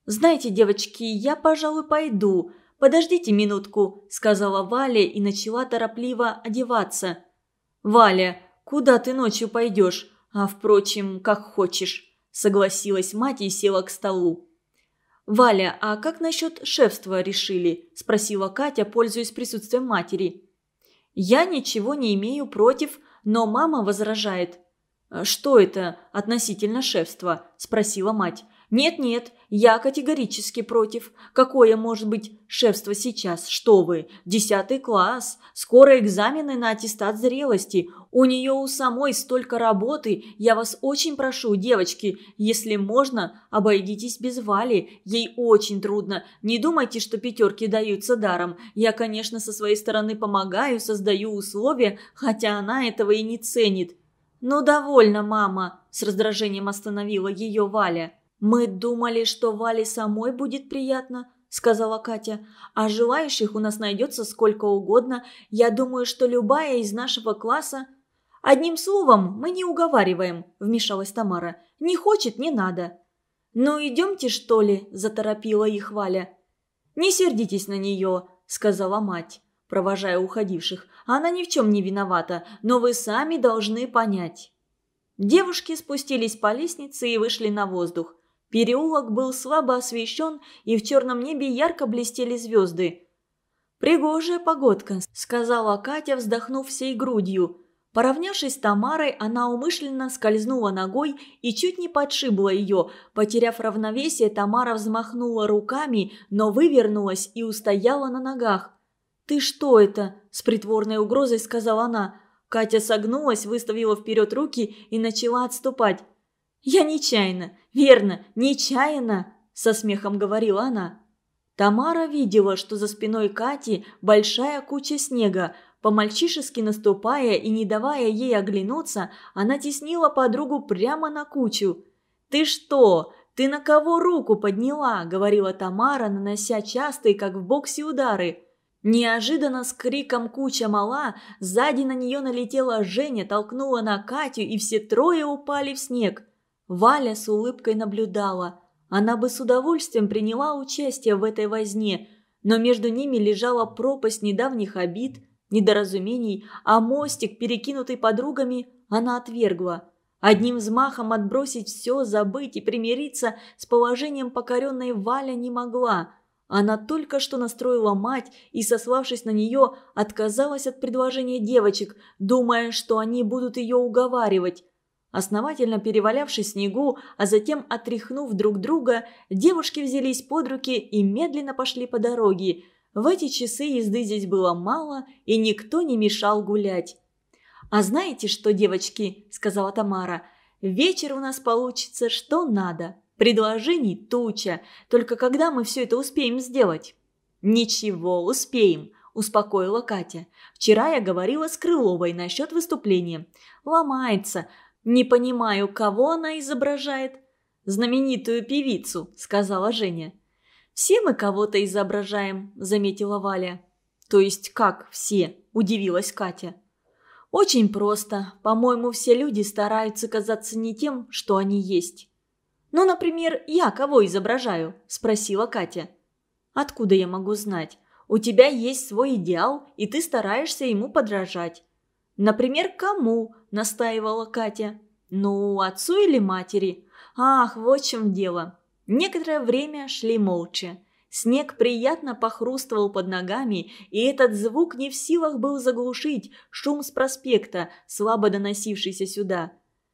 «Знаете, девочки, я, пожалуй, пойду. Подождите минутку», – сказала Валя и начала торопливо одеваться. «Валя, куда ты ночью пойдешь? А, впрочем, как хочешь», – согласилась мать и села к столу. «Валя, а как насчет шефства решили?» – спросила Катя, пользуясь присутствием матери. «Я ничего не имею против, но мама возражает». «Что это относительно шефства?» – спросила мать. «Нет-нет, я категорически против. Какое может быть шефство сейчас? Что вы? Десятый класс. Скоро экзамены на аттестат зрелости. У нее у самой столько работы. Я вас очень прошу, девочки, если можно, обойдитесь без Вали. Ей очень трудно. Не думайте, что пятерки даются даром. Я, конечно, со своей стороны помогаю, создаю условия, хотя она этого и не ценит». «Ну, довольно, мама», – с раздражением остановила ее Валя. «Мы думали, что Вале самой будет приятно», – сказала Катя. «А желающих у нас найдется сколько угодно. Я думаю, что любая из нашего класса...» «Одним словом, мы не уговариваем», – вмешалась Тамара. «Не хочет – не надо». «Ну, идемте, что ли?» – заторопила их Валя. «Не сердитесь на нее», – сказала мать, провожая уходивших. «Она ни в чем не виновата, но вы сами должны понять». Девушки спустились по лестнице и вышли на воздух. Переулок был слабо освещен, и в черном небе ярко блестели звезды. «Пригожая погодка», – сказала Катя, вздохнув всей грудью. Поравнявшись с Тамарой, она умышленно скользнула ногой и чуть не подшибла ее. Потеряв равновесие, Тамара взмахнула руками, но вывернулась и устояла на ногах. «Ты что это?» – с притворной угрозой сказала она. Катя согнулась, выставила вперед руки и начала отступать. «Я нечаянно, верно, нечаянно», – со смехом говорила она. Тамара видела, что за спиной Кати большая куча снега. По-мальчишески наступая и не давая ей оглянуться, она теснила подругу прямо на кучу. «Ты что? Ты на кого руку подняла?» – говорила Тамара, нанося частые, как в боксе, удары. Неожиданно с криком «Куча мала!» сзади на нее налетела Женя, толкнула на Катю, и все трое упали в снег. Валя с улыбкой наблюдала. Она бы с удовольствием приняла участие в этой возне, но между ними лежала пропасть недавних обид, недоразумений, а мостик, перекинутый подругами, она отвергла. Одним взмахом отбросить все, забыть и примириться с положением покоренной Валя не могла. Она только что настроила мать и, сославшись на нее, отказалась от предложения девочек, думая, что они будут ее уговаривать. Основательно перевалявшись в снегу, а затем отряхнув друг друга, девушки взялись под руки и медленно пошли по дороге. В эти часы езды здесь было мало, и никто не мешал гулять. «А знаете что, девочки?» – сказала Тамара. «Вечер у нас получится что надо. Предложений туча. Только когда мы все это успеем сделать?» «Ничего, успеем», – успокоила Катя. «Вчера я говорила с Крыловой насчет выступления. Ломается. Не понимаю, кого она изображает». «Знаменитую певицу», – сказала Женя. «Все мы кого-то изображаем», – заметила Валя. «То есть как все?» – удивилась Катя. «Очень просто. По-моему, все люди стараются казаться не тем, что они есть». «Ну, например, я кого изображаю?» – спросила Катя. «Откуда я могу знать? У тебя есть свой идеал, и ты стараешься ему подражать». «Например, кому?» – настаивала Катя. «Ну, отцу или матери?» «Ах, вот в чем дело». Некоторое время шли молча. Снег приятно похрустывал под ногами, и этот звук не в силах был заглушить шум с проспекта, слабо доносившийся сюда.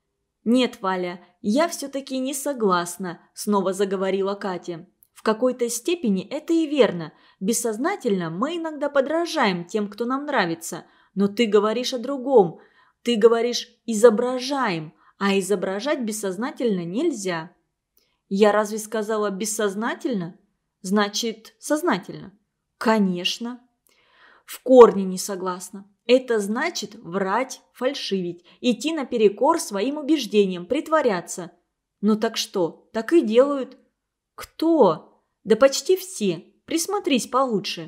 «Нет, Валя, я все-таки не согласна», – снова заговорила Катя. «В какой-то степени это и верно. Бессознательно мы иногда подражаем тем, кто нам нравится. Но ты говоришь о другом. Ты говоришь «изображаем», а изображать бессознательно нельзя». «Я разве сказала бессознательно?» «Значит, сознательно». «Конечно». «В корне не согласна. Это значит врать, фальшивить, идти наперекор своим убеждениям, притворяться». «Ну так что, так и делают». «Кто?» «Да почти все. Присмотрись получше».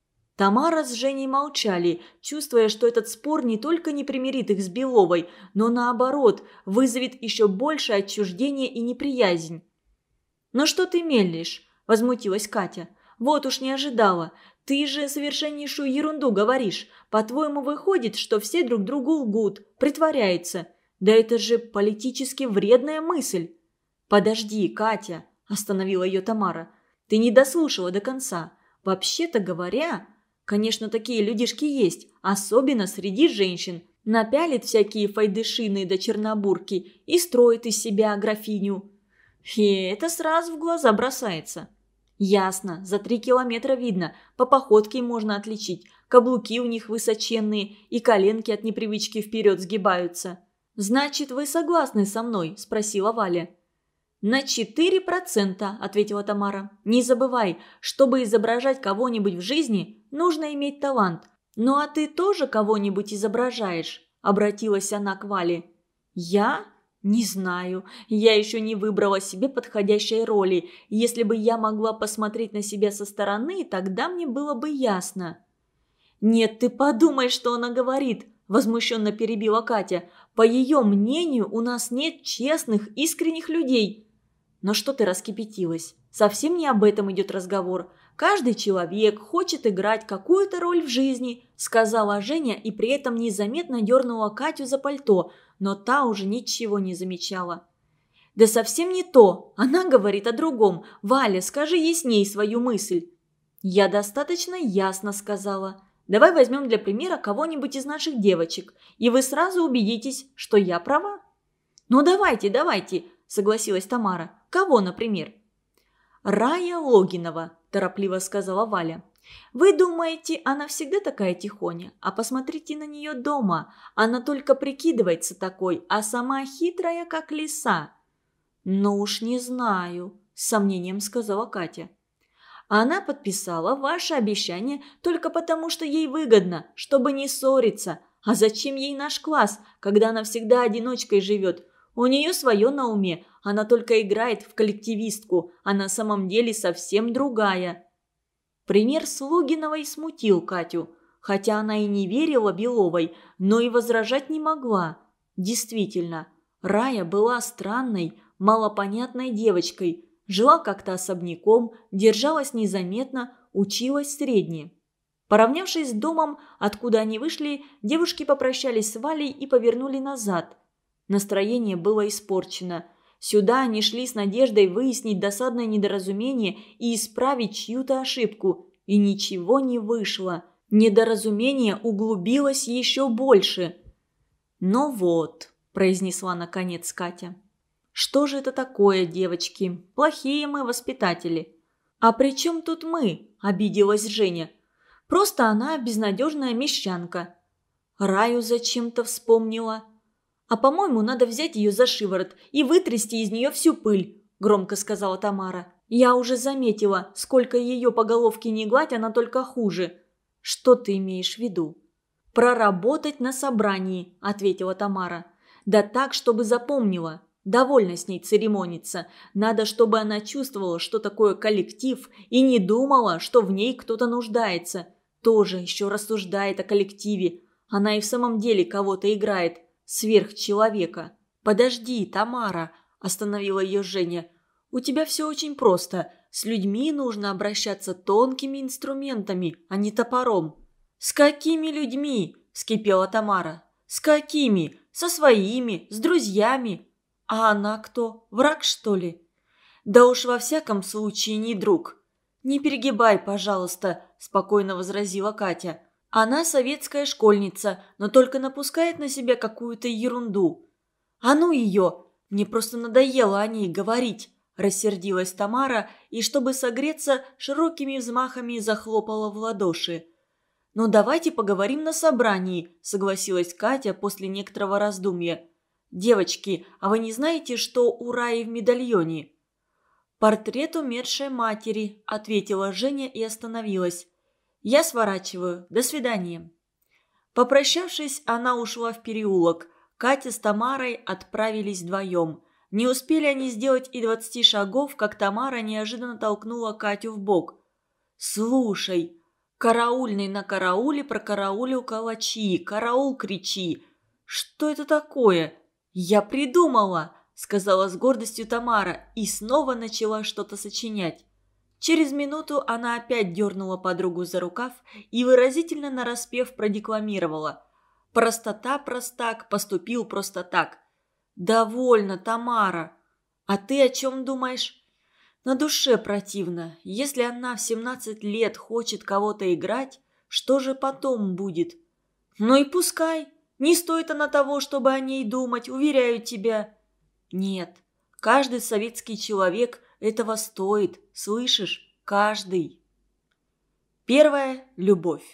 Тамара с Женей молчали, чувствуя, что этот спор не только не примирит их с Беловой, но наоборот, вызовет еще большее отчуждение и неприязнь. «Ну что ты мелешь?» возмутилась Катя. «Вот уж не ожидала. Ты же совершеннейшую ерунду говоришь. По-твоему, выходит, что все друг другу лгут, притворяются. Да это же политически вредная мысль». «Подожди, Катя», – остановила ее Тамара. «Ты не дослушала до конца. Вообще-то говоря, конечно, такие людишки есть, особенно среди женщин. Напялит всякие файдышины да чернобурки и строит из себя графиню. И это сразу в глаза бросается». «Ясно, за три километра видно, по походке можно отличить. Каблуки у них высоченные, и коленки от непривычки вперед сгибаются». «Значит, вы согласны со мной?» – спросила Валя. «На четыре процента», – ответила Тамара. «Не забывай, чтобы изображать кого-нибудь в жизни, нужно иметь талант. Ну а ты тоже кого-нибудь изображаешь?» – обратилась она к Вале. «Я? Не знаю. Я еще не выбрала себе подходящей роли. Если бы я могла посмотреть на себя со стороны, тогда мне было бы ясно». «Нет, ты подумай, что она говорит», – возмущенно перебила Катя. «По ее мнению, у нас нет честных, искренних людей». «Но что ты раскипятилась? Совсем не об этом идет разговор. Каждый человек хочет играть какую-то роль в жизни», – сказала Женя и при этом незаметно дернула Катю за пальто, но та уже ничего не замечала. «Да совсем не то. Она говорит о другом. Валя, скажи ясней свою мысль». «Я достаточно ясно сказала. Давай возьмем для примера кого-нибудь из наших девочек, и вы сразу убедитесь, что я права». «Ну давайте, давайте», – согласилась Тамара. «Кого, например?» «Рая Логинова», – торопливо сказала Валя. «Вы думаете, она всегда такая тихоня? А посмотрите на нее дома. Она только прикидывается такой, а сама хитрая, как лиса». «Ну уж не знаю», – с сомнением сказала Катя. «Она подписала ваше обещание только потому, что ей выгодно, чтобы не ссориться. А зачем ей наш класс, когда она всегда одиночкой живет? У нее свое на уме, она только играет в коллективистку, а на самом деле совсем другая». Пример с Логиновой смутил Катю, хотя она и не верила Беловой, но и возражать не могла. Действительно, Рая была странной, малопонятной девочкой, жила как-то особняком, держалась незаметно, училась средне. Поравнявшись с домом, откуда они вышли, девушки попрощались с Валей и повернули назад. Настроение было испорчено. Сюда они шли с надеждой выяснить досадное недоразумение и исправить чью-то ошибку. И ничего не вышло. Недоразумение углубилось еще больше. «Ну вот», – произнесла наконец Катя. «Что же это такое, девочки? Плохие мы воспитатели». «А при чем тут мы?» – обиделась Женя. «Просто она безнадежная мещанка». Раю зачем-то вспомнила. «А по-моему, надо взять ее за шиворот и вытрясти из нее всю пыль», – громко сказала Тамара. «Я уже заметила, сколько ее по головке не гладь, она только хуже». «Что ты имеешь в виду?» «Проработать на собрании», – ответила Тамара. «Да так, чтобы запомнила. Довольно с ней церемониться. Надо, чтобы она чувствовала, что такое коллектив, и не думала, что в ней кто-то нуждается. Тоже еще рассуждает о коллективе. Она и в самом деле кого-то играет. Сверхчеловека». «Подожди, Тамара», – остановила ее Женя. «У тебя все очень просто. С людьми нужно обращаться тонкими инструментами, а не топором». «С какими людьми?» – вскипела Тамара. «С какими? Со своими, с друзьями. А она кто? Враг, что ли?» «Да уж во всяком случае не друг». «Не перегибай, пожалуйста», – спокойно возразила Катя. «Она советская школьница, но только напускает на себя какую-то ерунду». «А ну ее! Мне просто надоело о ней говорить», – рассердилась Тамара и, чтобы согреться, широкими взмахами захлопала в ладоши. «Ну давайте поговорим на собрании», – согласилась Катя после некоторого раздумья. «Девочки, а вы не знаете, что у Раи в медальоне?» «Портрет умершей матери», – ответила Женя и остановилась. «Я сворачиваю. До свидания». Попрощавшись, она ушла в переулок. Катя с Тамарой отправились вдвоем. Не успели они сделать и двадцати шагов, как Тамара неожиданно толкнула Катю в бок. «Слушай, караульный на карауле прокараулил калачи, караул кричи. Что это такое? Я придумала!» – сказала с гордостью Тамара и снова начала что-то сочинять. Через минуту она опять дернула подругу за рукав и выразительно нараспев продекламировала: «Простота, простак, поступил просто так». «Довольно, Тамара. А ты о чем думаешь?» «На душе противно. Если она в семнадцать лет хочет кого-то играть, что же потом будет?» «Ну и пускай. Не стоит она того, чтобы о ней думать, уверяю тебя». «Нет, каждый советский человек этого стоит, слышишь? Каждый». Первая – любовь.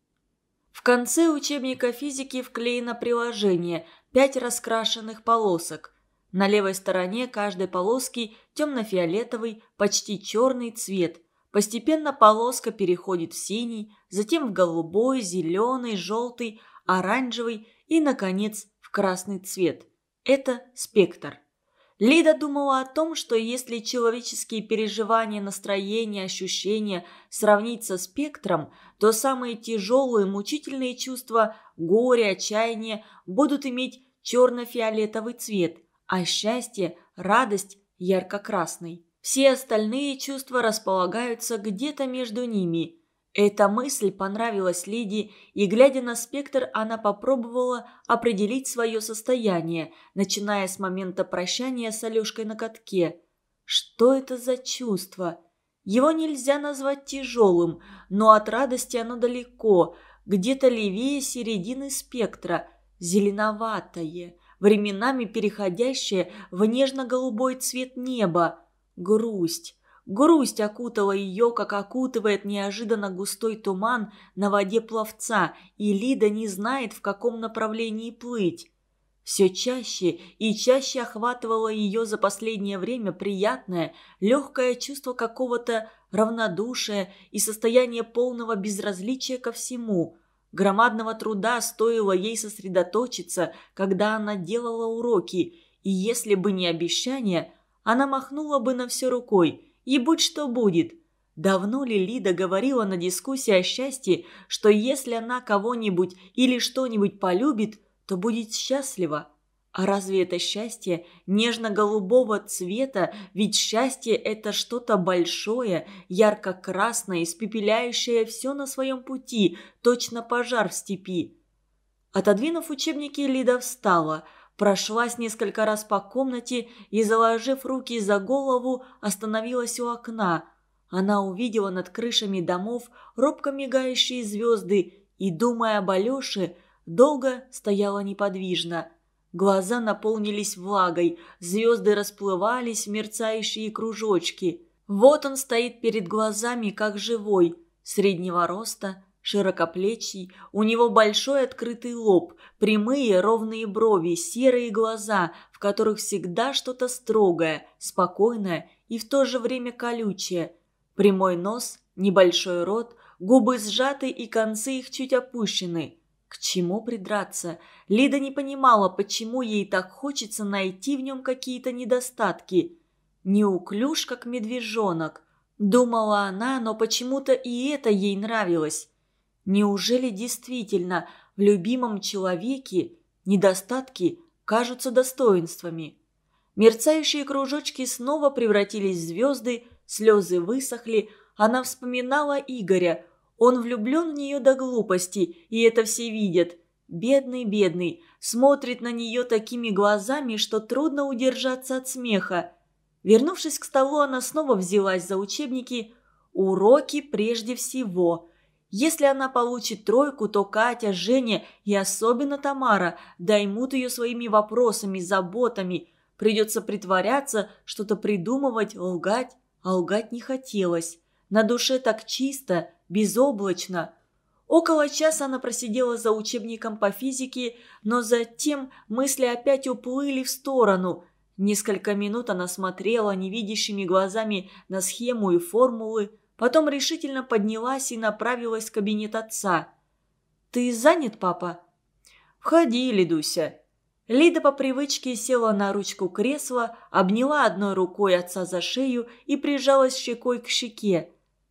В конце учебника физики вклеено приложение «Пять раскрашенных полосок». На левой стороне каждой полоски темно-фиолетовый, почти черный цвет. Постепенно полоска переходит в синий, затем в голубой, зеленый, желтый, оранжевый и, наконец, в красный цвет. Это спектр. Лида думала о том, что если человеческие переживания, настроения, ощущения сравнить со спектром, то самые тяжелые, мучительные чувства – горе, отчаяние – будут иметь черно-фиолетовый цвет, а счастье, радость – ярко-красный. Все остальные чувства располагаются где-то между ними. Эта мысль понравилась Лиде, и, глядя на спектр, она попробовала определить свое состояние, начиная с момента прощания с Алешкой на катке. Что это за чувство? Его нельзя назвать тяжелым, но от радости оно далеко, где-то левее середины спектра, зеленоватое, временами переходящее в нежно-голубой цвет неба. Грусть. Грусть окутала ее, как окутывает неожиданно густой туман на воде пловца, и Лида не знает, в каком направлении плыть. Все чаще и чаще охватывало ее за последнее время приятное, легкое чувство какого-то равнодушия и состояние полного безразличия ко всему. Громадного труда стоило ей сосредоточиться, когда она делала уроки, и если бы не обещание, она махнула бы на все рукой. И будь что будет. Давно ли Лида говорила на дискуссии о счастье, что если она кого-нибудь или что-нибудь полюбит, то будет счастлива? А разве это счастье нежно-голубого цвета? Ведь счастье – это что-то большое, ярко-красное, испепеляющее все на своем пути, точно пожар в степи. Отодвинув учебники, Лида встала – прошлась несколько раз по комнате и, заложив руки за голову, остановилась у окна. Она увидела над крышами домов робко мигающие звезды и, думая об Алёше, долго стояла неподвижно. Глаза наполнились влагой, звезды расплывались в мерцающие кружочки. Вот он стоит перед глазами, как живой, среднего роста, широкоплечий, у него большой открытый лоб, прямые ровные брови, серые глаза, в которых всегда что-то строгое, спокойное и в то же время колючее. Прямой нос, небольшой рот, губы сжаты и концы их чуть опущены. К чему придраться? Лида не понимала, почему ей так хочется найти в нем какие-то недостатки. Неуклюж, как медвежонок. Думала она, но почему-то и это ей нравилось. Неужели действительно в любимом человеке недостатки кажутся достоинствами? Мерцающие кружочки снова превратились в звезды, слезы высохли. Она вспоминала Игоря. Он влюблен в нее до глупости, и это все видят. Бедный, бедный, смотрит на нее такими глазами, что трудно удержаться от смеха. Вернувшись к столу, она снова взялась за учебники. Уроки прежде всего. Если она получит тройку, то Катя, Женя и особенно Тамара доймут ее своими вопросами, заботами. Придется притворяться, что-то придумывать, лгать, а лгать не хотелось. На душе так чисто, безоблачно. Около часа она просидела за учебником по физике, но затем мысли опять уплыли в сторону. Несколько минут она смотрела невидящими глазами на схему и формулы, потом решительно поднялась и направилась в кабинет отца. «Ты занят, папа?» «Входи, Лидуся». Лида по привычке села на ручку кресла, обняла одной рукой отца за шею и прижалась щекой к щеке.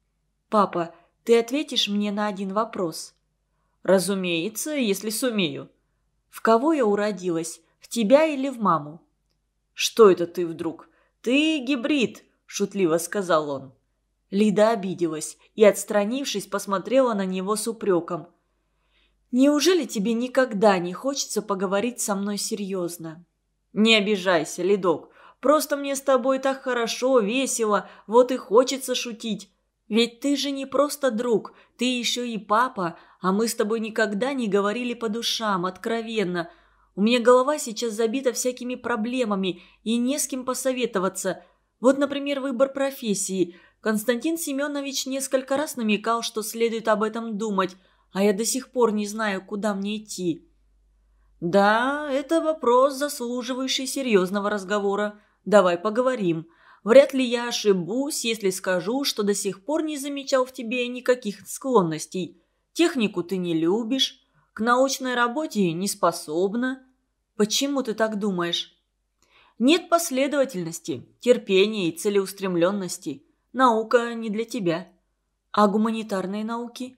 «Папа, ты ответишь мне на один вопрос?» «Разумеется, если сумею». «В кого я уродилась? В тебя или в маму?» «Что это ты вдруг? Ты гибрид», – шутливо сказал он. Лида обиделась и, отстранившись, посмотрела на него с упреком. «Неужели тебе никогда не хочется поговорить со мной серьезно?» «Не обижайся, Лидок. Просто мне с тобой так хорошо, весело, вот и хочется шутить. Ведь ты же не просто друг, ты еще и папа, а мы с тобой никогда не говорили по душам, откровенно. У меня голова сейчас забита всякими проблемами, и не с кем посоветоваться. Вот, например, выбор профессии. Константин Семенович несколько раз намекал, что следует об этом думать, а я до сих пор не знаю, куда мне идти». «Да, это вопрос, заслуживающий серьезного разговора. Давай поговорим. Вряд ли я ошибусь, если скажу, что до сих пор не замечал в тебе никаких склонностей. Технику ты не любишь, к научной работе не способна. Почему ты так думаешь?» «Нет последовательности, терпения и целеустремленности. Наука не для тебя». «А гуманитарные науки?»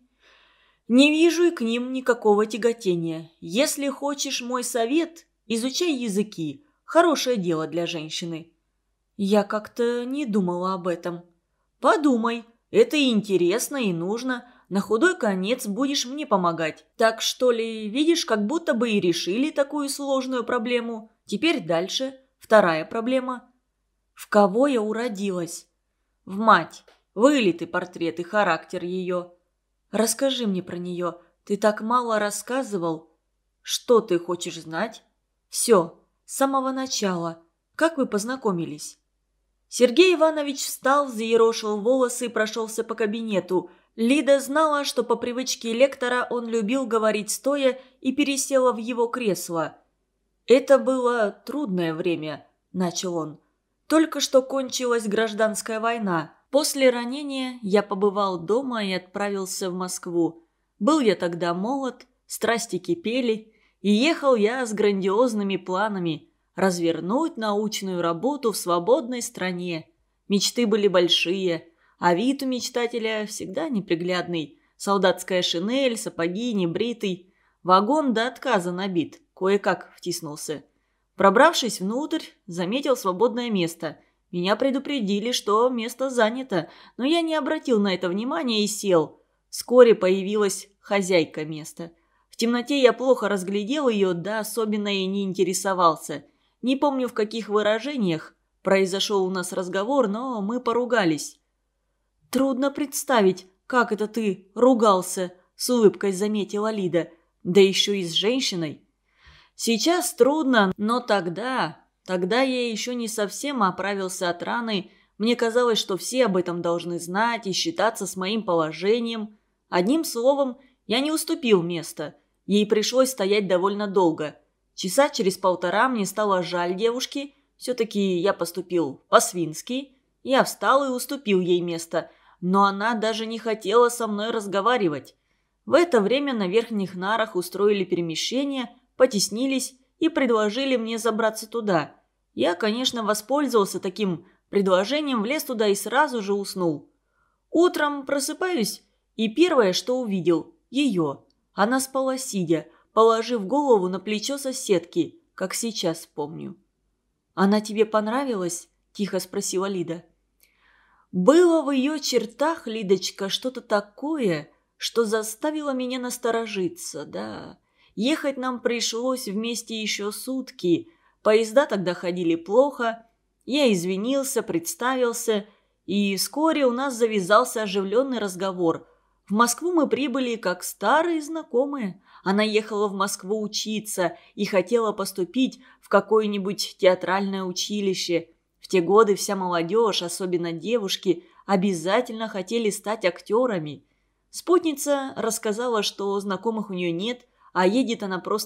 «Не вижу и к ним никакого тяготения. Если хочешь мой совет, изучай языки. Хорошее дело для женщины». «Я как-то не думала об этом». «Подумай. Это и интересно, и нужно. На худой конец будешь мне помогать. Так что ли, видишь, как будто бы и решили такую сложную проблему. Теперь дальше. Вторая проблема». «В кого я уродилась?» «В мать. Вылитый портрет и характер ее». «Расскажи мне про нее. Ты так мало рассказывал». «Что ты хочешь знать?» «Все. С самого начала. Как вы познакомились?» Сергей Иванович встал, взъерошил волосы и прошелся по кабинету. Лида знала, что по привычке лектора он любил говорить стоя, и пересела в его кресло. «Это было трудное время», – начал он. «Только что кончилась гражданская война. После ранения я побывал дома и отправился в Москву. Был я тогда молод, страсти кипели, и ехал я с грандиозными планами – развернуть научную работу в свободной стране. Мечты были большие, а вид у мечтателя всегда неприглядный. Солдатская шинель, сапоги, небритый. Вагон до отказа набит, кое-как втиснулся. Пробравшись внутрь, заметил свободное место. Меня предупредили, что место занято, но я не обратил на это внимания и сел. Вскоре появилась хозяйка места. В темноте я плохо разглядел ее, да особенно и не интересовался. Не помню, в каких выражениях произошел у нас разговор, но мы поругались. «Трудно представить, как это ты ругался», – с улыбкой заметила Лида. «Да еще и с женщиной». «Сейчас трудно, но тогда... Тогда я еще не совсем оправился от раны. Мне казалось, что все об этом должны знать и считаться с моим положением. Одним словом, я не уступил место. Ей пришлось стоять довольно долго. Часа через полтора мне стало жаль девушки. Все-таки я поступил по-свински. Я встал и уступил ей место. Но она даже не хотела со мной разговаривать. В это время на верхних нарах устроили перемещение, потеснились и предложили мне забраться туда. Я, конечно, воспользовался таким предложением, влез туда и сразу же уснул. Утром просыпаюсь, и первое, что увидел – ее. Она спала сидя, положив голову на плечо соседки, как сейчас помню. «Она тебе понравилась?» – тихо спросила Лида. Было в ее чертах, Лидочка, что-то такое, что заставило меня насторожиться, да. Ехать нам пришлось вместе еще сутки. Поезда тогда ходили плохо. Я извинился, представился, и вскоре у нас завязался оживленный разговор. В Москву мы прибыли как старые знакомые. Она ехала в Москву учиться и хотела поступить в какое-нибудь театральное училище. В те годы вся молодежь, особенно девушки, обязательно хотели стать актерами. Спутница рассказала, что знакомых у нее нет, а едет она просто